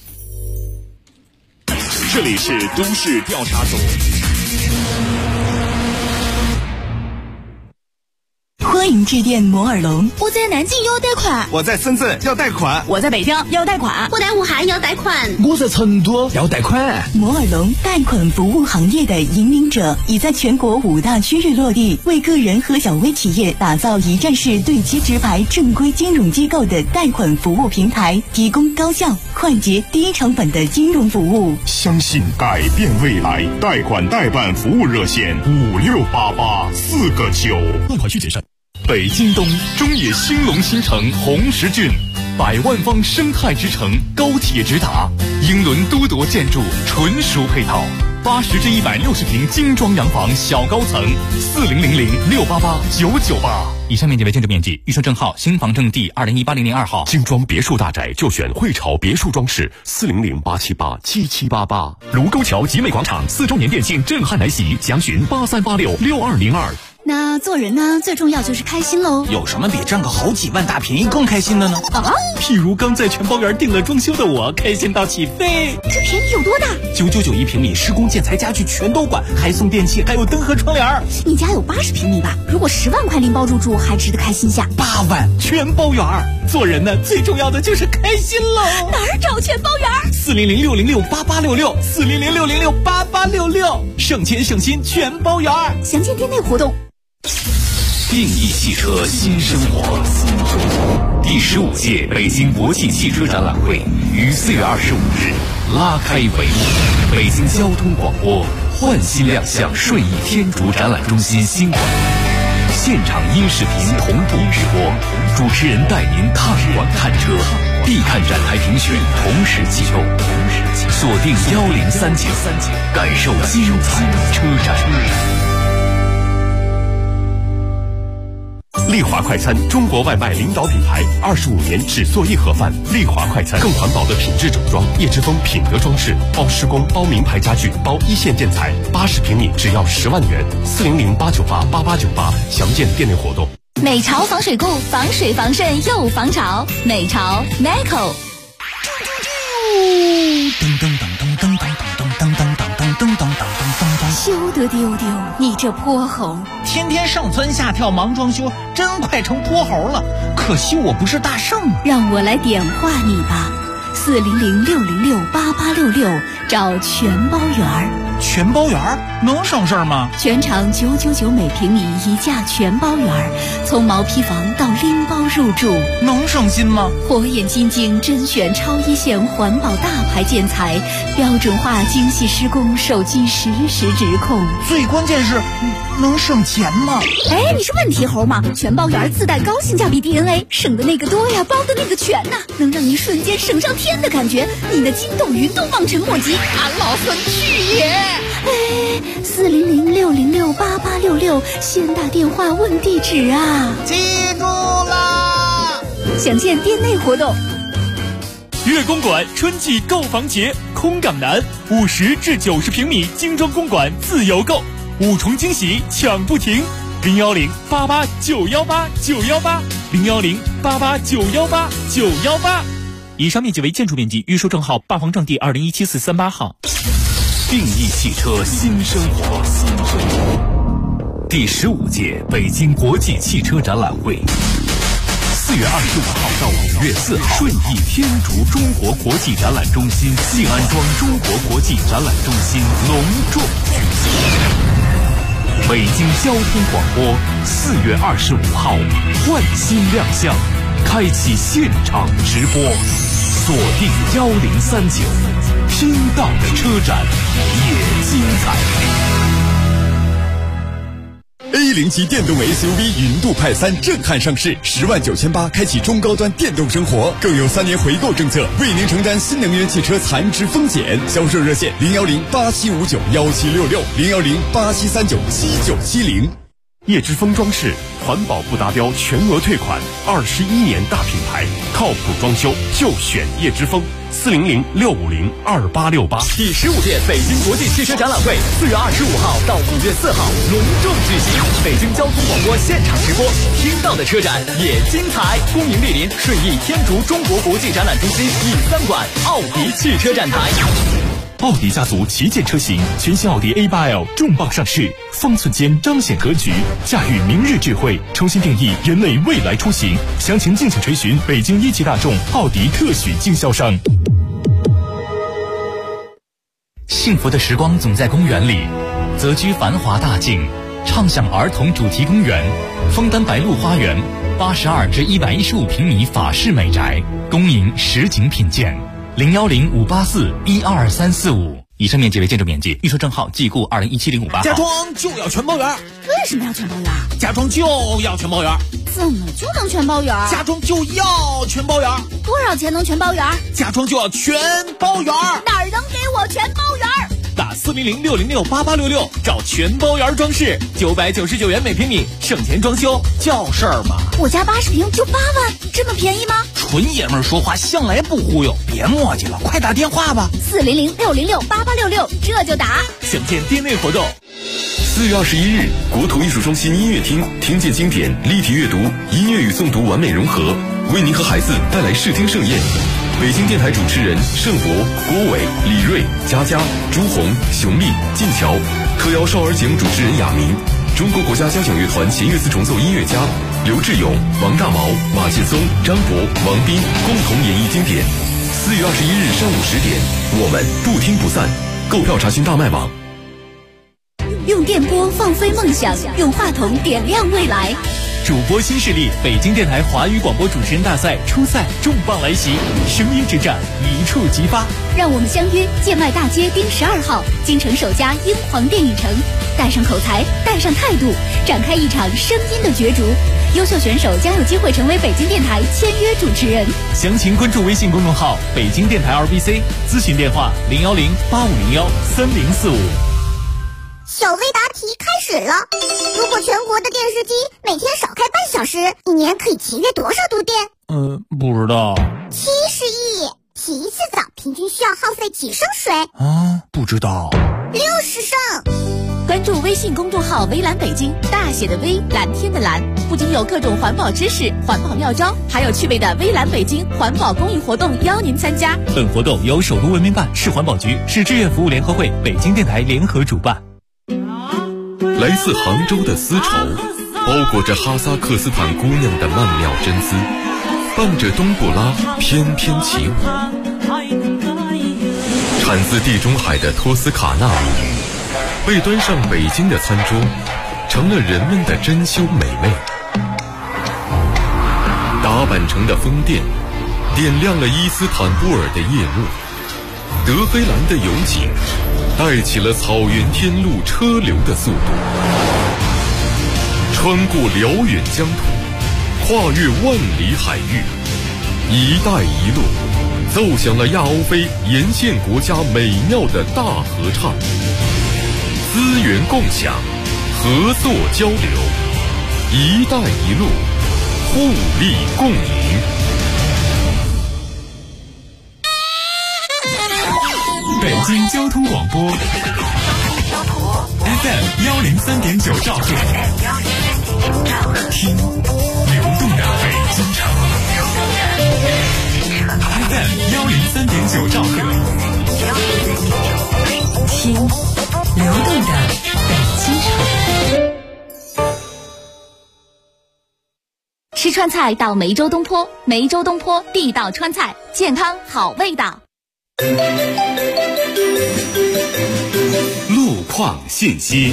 这里是都市调查组。 欢迎致电摩尔龙。 我在南京要贷款， 我在深圳要贷款， 我在北京要贷款， 我在武汉要贷款， 我在成都要贷款。 摩尔龙贷款服务行业的引领者，已在全国5大区域落地，为个人和小微企业打造一站式对接直排正规金融机构的贷款服务平台，提供高效、快捷、低成本的金融服务。 相信改变未来，贷款代办服务热线5688-4个9。贷款需谨慎。北京东中野兴隆新城红石郡，100万方生态之城，高铁直达，英伦都铎建筑，纯属配套，80至160平精装洋房小高层，4000-688-998。 以上面积为建筑面积，预售证号新房证第20180002号。 精装别墅大宅就选汇潮别墅装饰，400-878-7788。卢沟桥集美广场4周年店庆震撼来袭，详询8386-6202。 那做人呢，最重要就是开心喽。 有什么比挣个好几万大便宜更开心的呢？譬如刚在全包园订了装修的我，开心到起飞。 这便宜有多大 ？9991平米，施工建材家具全都管，还送电器，还有灯和窗帘。 你家有80平米吧？如果10万块拎包入住，还值得开心下。 8万全包园。做人呢，最重要的就是开心喽。 哪儿找全包园 ？400-606-8866，400-606-8866，省钱省心全包园。 详见店内活动。 定义汽车新生活。第15届北京国际汽车展览会于4月25日拉开帷幕。北京交通广播焕新亮相顺义天竺展览中心新馆，现场音视频同步直播，主持人带您踏馆看车，必看展台评选同时启动，锁定1039，感受精彩车展。丽华快餐，中国外卖领导品牌，25年只做硬盒饭。丽华快餐更环保的品质整装，叶之峰品德装饰，包施工，包名牌家具，包一线建材，80平米只要10万元，400-898-8898，详见店内活动。 美潮防水固，防水防渗又防潮，美潮 Meco。 噔噔噔噔噔噔噔噔噔噔噔噔噔。 休得丢丢，你这泼猴！ 天天上蹿下跳忙装修，真快成泼猴了。可惜我不是大圣， 让我来点化你吧。400-606-8866，找全包园。 全包园能省事吗？ 全场999每平米一价全包园，从毛坯房到拎包入住， 能省心吗？ 火眼金睛甄选超一线环保大牌建材，标准化精细施工，手机实时直控。 最关键是能省钱吗？ 哎，你是问题猴吗？全包园自带高性价比 DNA， 省的那个多呀，包的那个全呐，能让你瞬间省上天的感觉，你的筋斗云都望尘莫及。俺老孙去也！哎，400-606-8866，先打电话问地址啊！ 记住啦！ 详见店内活动。 粤公馆春季购房节，空港南50至90平米精装公馆自由购，5重惊喜抢不停，010-88-918-918，010-88-918-918。以上面积为建筑面积，预售证号8房证第217438号。 定义汽车新生活。第15届北京国际汽车展览会，4月25号到5月4号，顺义天竺中国国际展览中心西安庄中国国际展览中心隆重举行。北京交通广播4月25号换新亮相，开启现场直播，锁定1039，听到的车展也精彩。 A0级电动 SUV 云度派3震撼上市，10.98万开启中高端电动生活，更有3年回购政策，为您承担新能源汽车残值风险。销售热线010-8759-1766，010-8739-7970。 叶之峰装饰，环保不达标全额退款，21年大品牌，靠谱装修就选叶之峰。400-650-2868。 第15届北京国际汽车展览会4月25号到5月4号隆重举行，北京交通广播现场直播，听到的车展也精彩。恭迎莅临顺义天竺中国国际展览中心E3馆奥迪汽车展台。 奥迪家族旗舰车型，全新奥迪 A8L 重磅上市，方寸间彰显格局，驾驭明日智慧，重新定义人类未来出行。详情敬请垂询北京一汽大众奥迪特许经销商。 幸福的时光总在公园里，择居繁华大境，畅享儿童主题公园，枫丹白露花园，82至115平米法式美宅，恭迎实景品鉴。010-584-12345。以上面积为建筑面积，预售证号即固2017-058号。 家装就要全包圆。 为什么要全包圆？ 家装就要全包圆。 怎么就能全包圆？ 家装就要全包圆。 多少钱能全包圆？ 家装就要全包圆。 哪儿能给我全包圆？ 打400-606-8866找全包圆装饰，999元每平米，省钱装修叫事儿嘛。 我家80平就8万，这么便宜吗？ 纯爷们儿说话向来不忽悠，别磨叽了，快打电话吧。 400-606-8866，这就打。 详见店内活动。 4月21日，国土艺术中心音乐厅，听见经典，立体阅读，音乐与诵读完美融合，为您和孩子带来视听盛宴。北京电台主持人盛博、郭伟、李锐、佳佳、朱红、熊丽、静乔，特邀少儿节目主持人亚明，中国国家交响乐团弦乐四重奏音乐家刘志勇、王大毛、马劲松、张博、王斌共同演绎经典。4月21日上午10点，我们不听不散。购票查询大麦网。 用电波放飞梦想，用话筒点亮未来。 主播新势力北京电台华语广播主持人大赛初赛重磅来袭，声音之战一触即发。 让我们相约建外大街丁12号，京城首家英皇电影城，带上口才，带上态度，展开一场声音的角逐。优秀选手将有机会成为北京电台签约主持人。 详情关注微信公众号北京电台 RBC， 咨询电话010-8501-3045。 小微答题开始了。如果全国的电视机每天少开半小时，一年可以节约多少度电？ 不知道。 70亿。洗一次澡平均需要耗费几升水？ 不知道。 60升。 关注微信公众号微蓝北京，大写的微，蓝天的蓝，不仅有各种环保知识、环保妙招，还有趣味的微蓝北京环保公益活动邀您参加。 本活动由首都文明办、市环保局、市志愿服务联合会、北京电台联合主办。 来自杭州的丝绸，包裹着哈萨克斯坦姑娘的曼妙真姿，伴着冬不拉翩翩起舞。产自地中海的托斯卡纳米，被端上北京的餐桌，成了人们的珍馐美味。达坂城的风电，点亮了伊斯坦布尔的夜幕。德黑兰的油井，带起了草原天路车流的速度。穿过辽远疆土，跨越万里海域，一带一路奏响了亚欧非沿线国家美妙的大合唱。资源共享，合作交流，一带一路，互利共赢。 北京交通广播 FM 103.9兆赫，听流动的北京城。FM 103.9兆赫，听川菜到梅州东坡，梅州东坡地道川菜，健康好味道。 路况信息。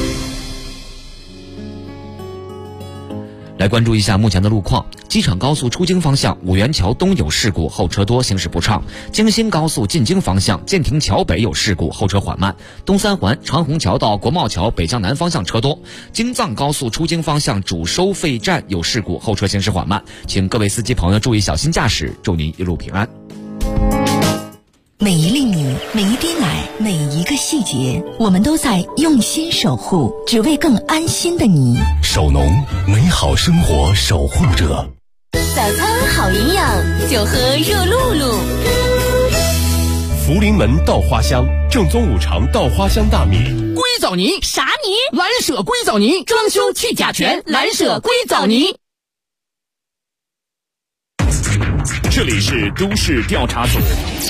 来关注一下目前的路况。机场高速出京方向五元桥东有事故，后车多，行驶不畅。京新高速进京方向建亭桥北有事故，后车缓慢。东三环长虹桥到国贸桥北向南方向车多。京藏高速出京方向主收费站有事故，后车行驶缓慢。请各位司机朋友注意小心驾驶，祝您一路平安。 每一粒米，每一滴奶，每一个细节，我们都在用心守护，只为更安心的你。 守农，美好生活守护者。 早餐好营养，就喝热露露。 福临门稻花香，正宗5常稻花香大米。 硅藻泥啥泥？蓝舍硅藻泥，装修去甲醛，蓝舍硅藻泥。 这里是都市调查组。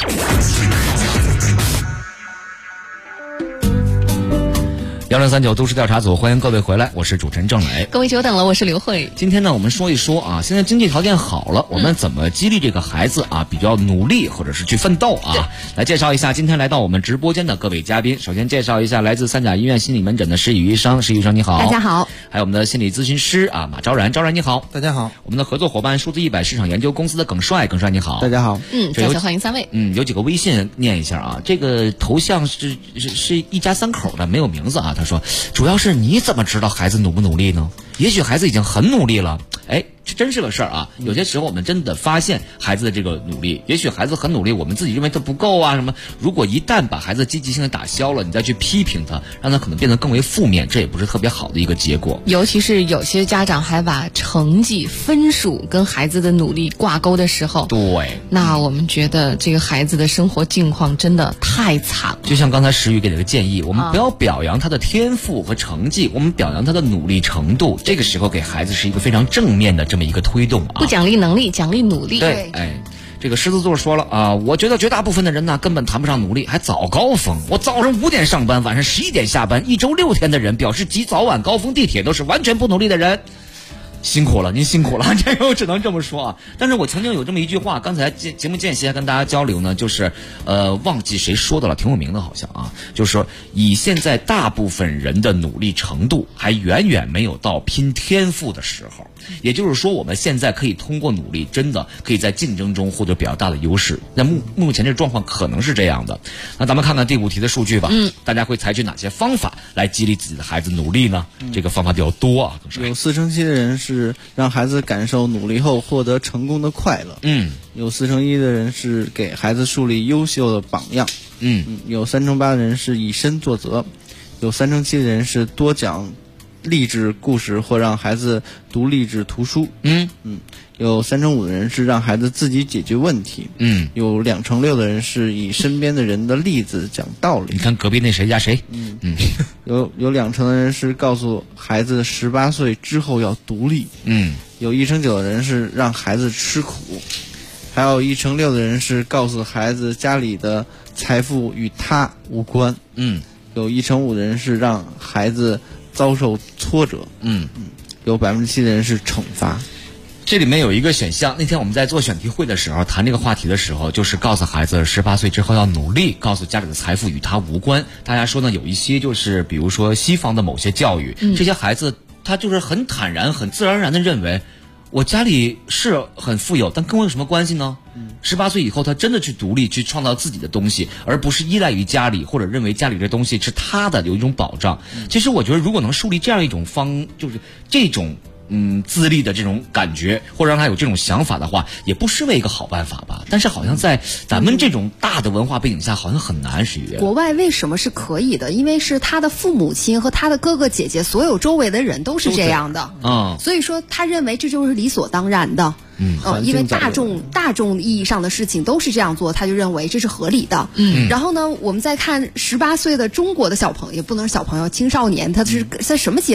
1039都市调查组，欢迎各位回来，我是主持人郑磊。 各位久等了，我是刘慧。 今天呢，我们说一说啊，现在经济条件好了，我们怎么激励这个孩子啊，比较努力或者是去奋斗啊？来介绍一下今天来到我们直播间的各位嘉宾。首先介绍一下来自三甲医院心理门诊的石宇医生，石宇医生你好。 大家好。 还有我们的心理咨询师啊马昭然，昭然你好。 大家好。 我们的合作伙伴数字100市场研究公司的耿帅，耿帅你好。 大家好。 再次欢迎3位。 有几个微信念一下啊，这个头像是一家3口的，没有名字啊。他说，主要是你怎么知道孩子努不努力呢？也许孩子已经很努力了，哎，这真是个事儿啊！有些时候我们真的发现孩子的这个努力，也许孩子很努力，我们自己认为他不够啊什么。如果一旦把孩子积极性的打消了，你再去批评他，让他可能变得更为负面，这也不是特别好的一个结果。 尤其是有些家长还把成绩分数跟孩子的努力挂钩的时候， 对， 那我们觉得这个孩子的生活境况真的太惨了。 就像刚才石宇给了个建议，我们不要表扬他的天赋和成绩，我们表扬他的努力程度。这个时候给孩子是一个非常正面的这么一个推动啊， 不奖励能力，奖励努力。 对，哎，这个狮子座说了啊，我觉得绝大部分的人呢根本谈不上努力，还早高峰。我早上5点上班，晚上11点下班，一周6天的人表示挤早晚高峰地铁都是完全不努力的人。辛苦了，您辛苦了，这个我只能这么说啊。但是我曾经有这么一句话，刚才节目间隙还跟大家交流呢，就是忘记谁说的了，挺有名的好像啊，就是说以现在大部分人的努力程度，还远远没有到拼天赋的时候。也就是说，我们现在可以通过努力，真的可以在竞争中获得比较大的优势。那目前这状况可能是这样的。那咱们看看第5题的数据吧。大家会采取哪些方法来激励自己的孩子努力呢？这个方法比较多啊。 有4成7的人是让孩子感受努力后获得成功的快乐。有4成1的人是给孩子树立优秀的榜样。有3成8的人是以身作则。有3成7的人是多讲励志故事或让孩子读励志图书。有3成5的人是让孩子自己解决问题。有2成6的人是以身边的人的例子讲道理。 你看隔壁那谁家谁。 有2成的人是告诉孩子18岁之后要独立。有1成9的人是让孩子吃苦。还有1成6的人是告诉孩子家里的财富与他无关。有1成5的人是让孩子遭受挫折。有7%的人是惩罚。 这里面有一个选项，那天我们在做选题会的时候谈这个话题的时候，就是告诉孩子18岁之后要努力，告诉家里的财富与他无关。大家说呢，有一些就是比如说西方的某些教育，这些孩子他就是很坦然很自然而然的认为，我家里是很富有，但跟我有什么关系呢？18岁以后他真的去独立去创造自己的东西，而不是依赖于家里，或者认为家里这东西是他的，有一种保障。其实我觉得如果能树立这样一种就是这种自立的这种感觉，或者让他有这种想法的话，也不失为一个好办法吧。但是好像在咱们这种大的文化背景下，好像很难。是国外为什么是可以的？因为是他的父母亲和他的哥哥姐姐，所有周围的人都是这样的。所以说他认为这就是理所当然的。因为大众意义上的事情都是这样做，他就认为这是合理的。然后呢，我们再看18岁的中国的小朋友，也不能是小朋友，青少年，他是在什么阶段？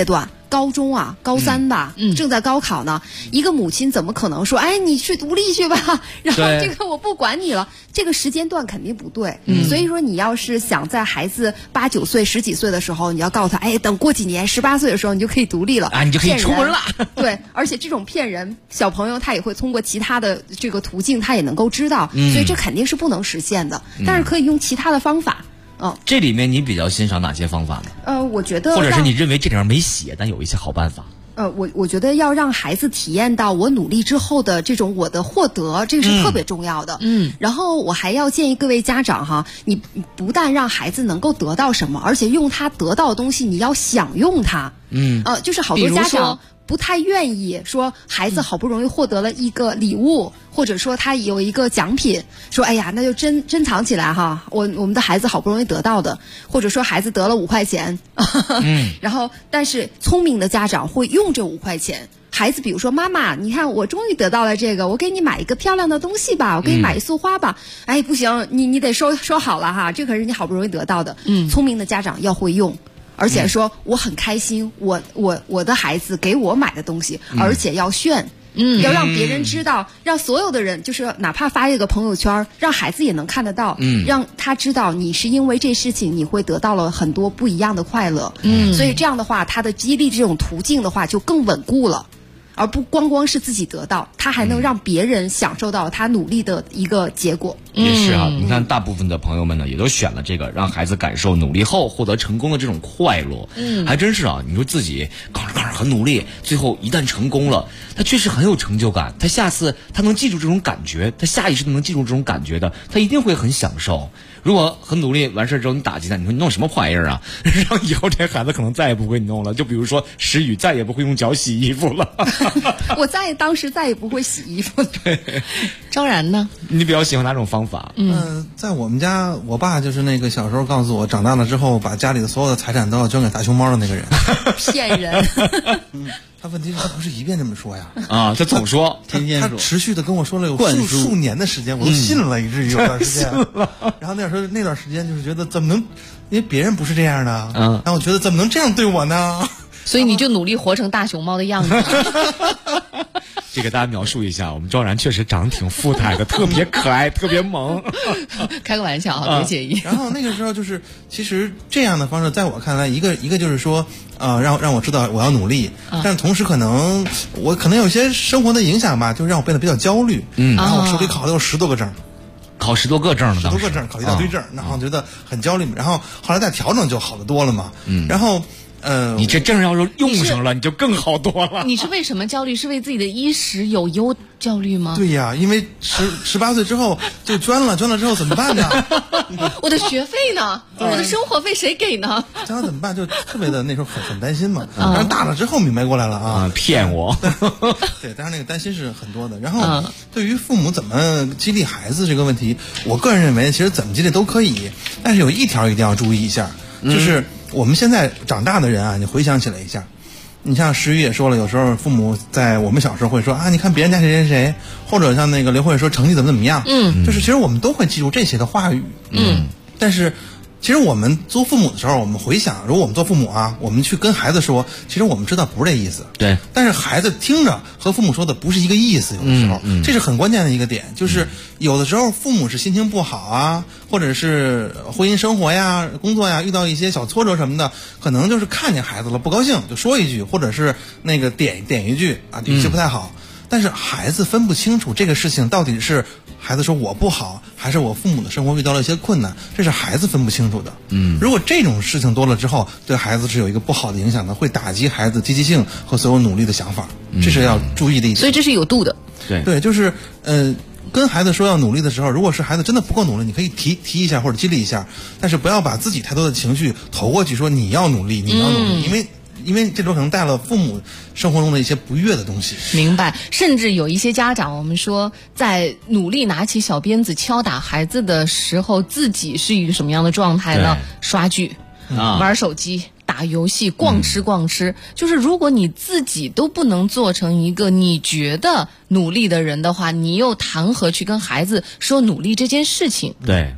高中啊，高3吧，正在高考呢，一个母亲怎么可能说，哎，你去独立去吧，然后这个我不管你了，这个时间段肯定不对。所以说你要是想在孩子8、9岁、10几岁的时候，你要告诉他，哎，等过几年18岁的时候你就可以独立了， 你就可以出门了。 对，而且这种骗人，小朋友他也会通过其他的这个途径，他也能够知道，所以这肯定是不能实现的，但是可以用其他的方法。 这里面你比较欣赏哪些方法呢？ 我觉得， 或者是你认为这里面没写，但有一些好办法。 我觉得要让孩子体验到我努力之后的这种我的获得，这个是特别重要的。然后我还要建议各位家长哈，你不但让孩子能够得到什么，而且用他得到的东西，你要享用它。就是好多家长不太愿意说孩子好不容易获得了一个礼物，或者说他有一个奖品，说哎呀那就珍藏起来哈，我们的孩子好不容易得到的，或者说孩子得了5块钱，然后但是聪明的家长会用这5块钱。孩子比如说妈妈，你看我终于得到了这个，我给你买一个漂亮的东西吧，我给你买一束花吧。哎，不行，你得说好了哈，这可是你好不容易得到的。聪明的家长要会用。而且说我很开心，我的孩子给我买的东西，而且要炫，要让别人知道，让所有的人，就是哪怕发一个朋友圈，让孩子也能看得到，让他知道你是因为这事情你会得到了很多不一样的快乐，所以这样的话，他的激励这种途径的话就更稳固了。而不光是自己得到，他还能让别人享受到他努力的一个结果。 也是啊，你看大部分的朋友们呢，也都选了这个，让孩子感受努力后获得成功的这种快乐。还真是啊，你说自己考试很努力，最后一旦成功了，他确实很有成就感。他下次他能记住这种感觉，他下意识能记住这种感觉的，他一定会很享受。如果很努力完事之后你打击他，你说你弄什么破玩意儿啊？让以后这孩子可能再也不会弄了。就比如说石宇再也不会用脚洗衣服了。 我当时再也不会洗衣服。 对， 昭然呢？ 你比较喜欢哪种方法？ 在我们家，我爸就是那个小时候告诉我，长大了之后把家里的所有的财产都要捐给大熊猫的那个人。 骗人。 他问题是他不是一遍这么说呀？ 他总说， 他持续的跟我说了有数年的时间，我都信了，以至于有段时间。然后那段时间就是觉得怎么能，因为别人不是这样的，然后我觉得怎么能这样对我呢？ 所以你就努力活成大熊猫的样子。 这个大家描述一下，我们昭然确实长得挺富态的，特别可爱，特别萌。 开个玩笑啊，别介意。 然后那个时候就是，其实这样的方式，在我看来，一个就是说，让我知道我要努力，但是同时可能有些生活的影响吧，就让我变得比较焦虑。然后我手里考了有10多个证。 考10多个证了，10 多个证，考一大堆证，然后觉得很焦虑。然后后来再调整就好得多了嘛。然后。 你这证要是用上了，你就更好多了。 你是为什么焦虑？是为自己的衣食有忧焦虑吗？ 对呀，因为18岁之后就捐了之后怎么办呢？ 我的学费呢？我的生活费谁给呢？ 将来怎么办？就特别的那时候很担心嘛。但是大了之后明白过来了啊， 骗我。 对，但是那个担心是很多的。然后对于父母怎么激励孩子这个问题，我个人认为其实怎么激励都可以，但是有一条一定要注意一下，就是我们现在长大的人啊，你回想起来一下，你像石宇也说了，有时候父母在我们小时候会说啊，你看别人家谁谁谁，或者像那个刘慧说成绩怎么样，就是其实我们都会记住这些的话语，但是其实我们做父母的时候，我们回想，如果我们做父母啊，我们去跟孩子说，其实我们知道不是这意思， 对， 但是孩子听着和父母说的不是一个意思，有的时候，这是很关键的一个点，就是有的时候父母是心情不好啊，或者是婚姻生活呀、工作呀，遇到一些小挫折什么的，可能就是看见孩子了不高兴就说一句，或者是那个点一句啊，语气不太好。但是孩子分不清楚这个事情到底是孩子说我不好，还是我父母的生活遇到了一些困难，这是孩子分不清楚的。如果这种事情多了之后，对孩子是有一个不好的影响的，会打击孩子积极性和所有努力的想法，这是要注意的一点。 所以这是有度的。 对，就是跟孩子说要努力的时候，如果是孩子真的不够努力，你可以提一下或者激励一下，但是不要把自己太多的情绪投过去，说你要努力，因为这种可能带了父母生活中的一些不悦的东西。 明白。甚至有一些家长，我们说在努力拿起小鞭子敲打孩子的时候，自己是一个什么样的状态呢？刷剧、玩手机、打游戏、逛吃，就是如果你自己都不能做成一个你觉得努力的人的话，你又谈何去跟孩子说努力这件事情？ 对。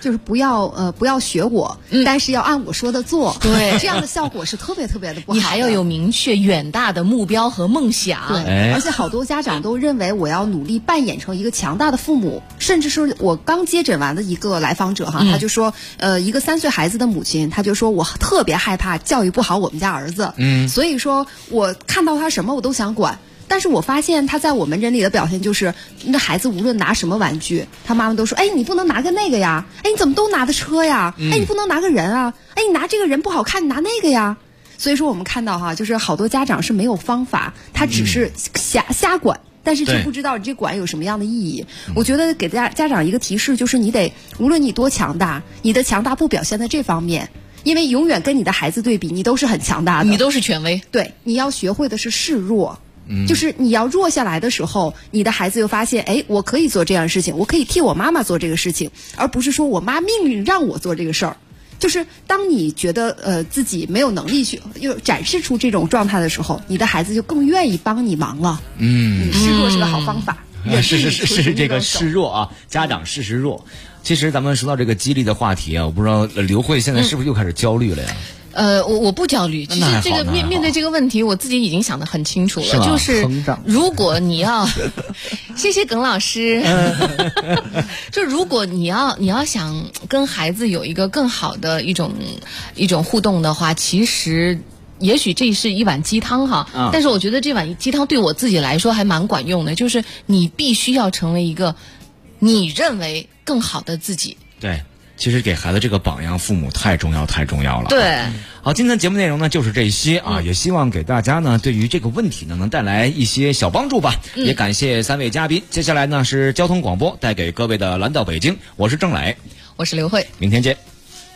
就是不要学我，但是要按我说的做。 对， 这样的效果是特别特别的不好的。 你还要有明确远大的目标和梦想。 对，而且好多家长都认为我要努力扮演成一个强大的父母，甚至是我刚接诊完的一个来访者哈，他就说，一个3岁孩子的母亲，他就说我特别害怕教育不好我们家儿子，所以说我看到他什么我都想管。但是我发现他在我们人里的表现就是，那孩子无论拿什么玩具，他妈妈都说，哎，你不能拿个那个呀，哎，你怎么都拿的车呀，哎，你不能拿个人啊，哎，你拿这个人不好看，你拿那个呀。所以说我们看到哈，就是好多家长是没有方法，他只是瞎管。但是却不知道你这管有什么样的意义。我觉得给家长一个提示，就是你得，无论你多强大，你的强大不表现在这方面，因为永远跟你的孩子对比，你都是很强大的， 你都是权威。 对，你要学会的是示弱。就是你要弱下来的时候，你的孩子又发现，哎，我可以做这样的事情，我可以替我妈妈做这个事情，而不是说我妈命令让我做这个事儿。就是当你觉得自己没有能力去又展示出这种状态的时候，你的孩子就更愿意帮你忙了。示弱是个好方法。 是这个示弱啊，家长示弱。其实咱们说到这个激励的话题啊，我不知道刘慧现在是不是又开始焦虑了呀？ 我不焦虑，其实这个面对这个问题，我自己已经想得很清楚了，就是如果你要，谢谢耿老师，就如果你要想跟孩子有一个更好的一种互动的话，其实也许这是一碗鸡汤哈，但是我觉得这碗鸡汤对我自己来说还蛮管用的，就是你必须要成为一个你认为更好的自己。 对。其实给孩子这个榜样，父母太重要了。 对， 好，今天节目内容呢就是这些啊，也希望给大家呢对于这个问题呢能带来一些小帮助吧。也感谢3位嘉宾。接下来呢是交通广播带给各位的蓝到北京，我是郑磊， 我是刘慧， 明天见。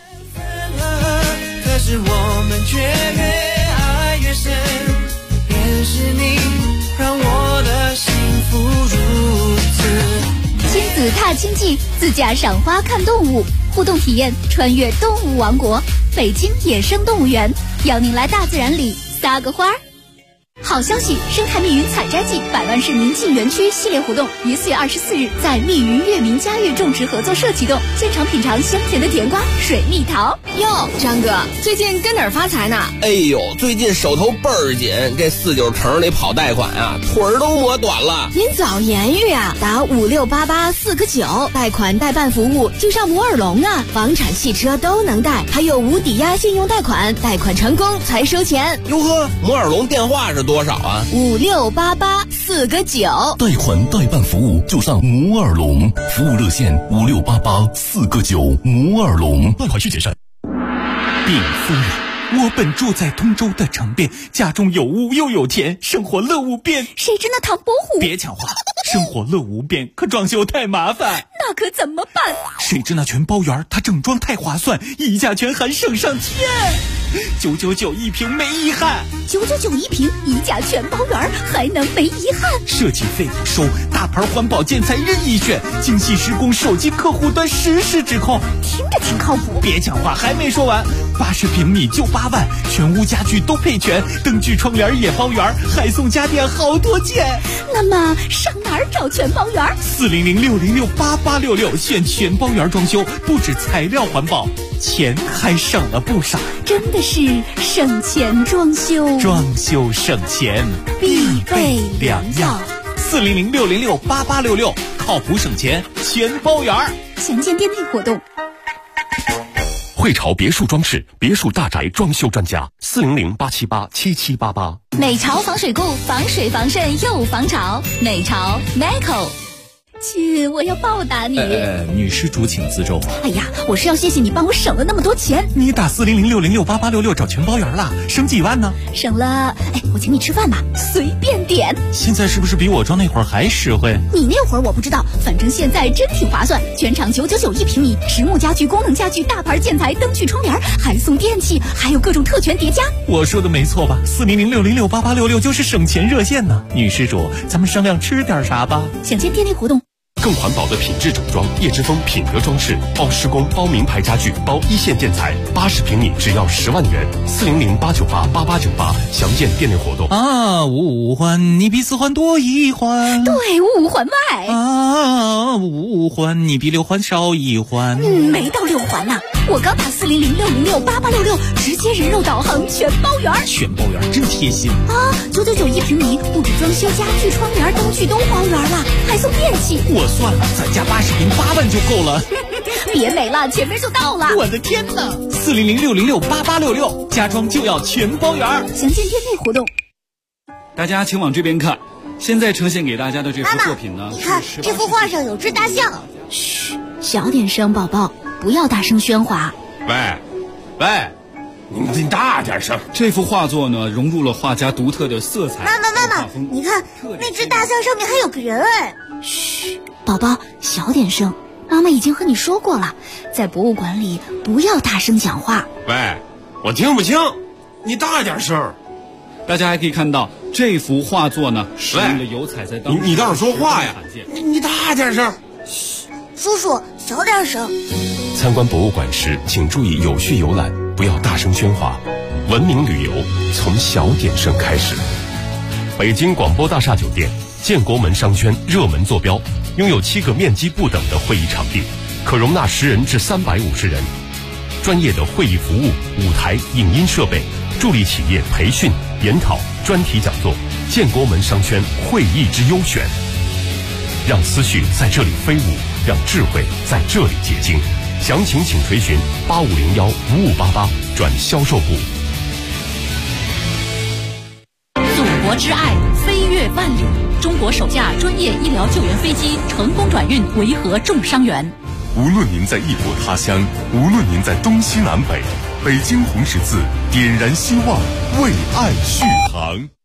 可是我们却越爱越深，便是你让我的幸福如此。 亲子踏青记，自驾赏花看动物，互动体验穿越动物王国，北京野生动物园邀您来大自然里撒个花儿。好消息！生态密云采摘季100万市民进园区系列活动于4月24日在密云悦民家悦种植合作社启动，现场品尝香甜的甜瓜、水蜜桃。 哟，张哥，最近跟哪儿发财呢？ 哎呦，最近手头倍儿紧，这49城里跑贷款啊，腿儿都磨短了。 您早言语啊，打5688-4个9，贷款代办服务就上摩尔龙啊，房产、汽车都能贷，还有无抵押信用贷款，贷款成功才收钱。 哟呵，摩尔龙电话是多少啊 ？5688-4个9， 贷款代办服务就上摩尔龙，服务热线5688-4个9，摩尔龙，贷款需谨慎。 禀夫人，我本住在通州的城边，家中有屋又有田，生活乐无边。 谁知那唐伯虎？ 别抢话，生活乐无边，可装修太麻烦。 那可怎么办？ 谁知那全包园，它整装太划算，溢价全含省上天。999一平没遗憾 ，999一平，溢价全包圆，还能没遗憾？ 设计费不收，大牌环保建材任意选，精细施工，手机客户端实时指控， 听着挺靠谱。 别讲话，还没说完，80平米就8万，全屋家具都配全，灯具窗帘也包圆，还送家电好多件。 那么上哪儿找全包圆？400-606-8866， 选全包圆装修，不止材料环保，钱还省了不少。 真的是省钱装修， 装修省钱必备良药。 400-606-8866，靠谱省钱全包圆。 详见店内活动。 汇潮别墅装饰，别墅大宅装修专家，400-878-7788。 美潮防水固，防水防渗又防潮。美潮 Meco。亲，我要报答你。 女施主请自重。 哎呀，我是要谢谢你帮我省了那么多钱。 你打400-606-8866找全包圆了，省几万呢？ 省了，我请你吃饭吧，随便点。 现在是不是比我装那会儿还实惠？ 你那会儿我不知道，反正现在真挺划算。全场999一平米，实木家具、功能家具、大牌建材、灯具、窗帘，还送电器，还有各种特权叠加。 我说的没错吧？400-606-8866就是省钱热线呢。女施主，咱们商量吃点啥吧？ 详见店内活动。 更环保的品质整装，叶之峰品德装饰包施工、包名牌家具、包一线建材，80平米只要10万元，400-898-8898，详见店内活动。 啊，五环你比4环多1环， 对，5环外。 啊，5环你比6环少1环。 没到6环呢，我刚打400-606-8866，直接人肉导航全包圆。 全包圆真贴心啊！999一平米，布置装修、家具、窗帘、灯具都包圆了，还送电器。 我算了，再加80平8万就够了。 别美了，前面就到了。 我的天哪！400-606-8866，家装就要全包圆。 详见店内活动。 大家请往这边看，现在呈现给大家的这幅作品呢， 你看这幅画上有只大象。 嘘，小点声，宝宝，不要大声喧哗。 喂，你大点声。这幅画作呢，融入了画家独特的色彩。 妈妈，你看那只大象上面还有个人哎。 嘘，宝宝，小点声。妈妈已经和你说过了，在博物馆里不要大声讲话。 喂，我听不清，你大点声。大家还可以看到这幅画作呢，使用的油彩在当中。 你倒是说话呀！你大点声。 嘘，叔叔小点声。 参观博物馆时，请注意有序游览，不要大声喧哗。文明旅游从小点声开始。北京广播大厦酒店建国门商圈热门坐标，拥有7个面积不等的会议场地，可容纳10人至350人。专业的会议服务、舞台、影音设备，助力企业培训、研讨、专题讲座。建国门商圈会议之优选，让思绪在这里飞舞，让智慧在这里结晶。详情请垂询8501-5588转销售部。 祖国之爱飞越万里，中国首架专业医疗救援飞机成功转运维和重伤员。 无论您在异国他乡，无论您在东西南北，北京红十字点燃希望，为爱续航。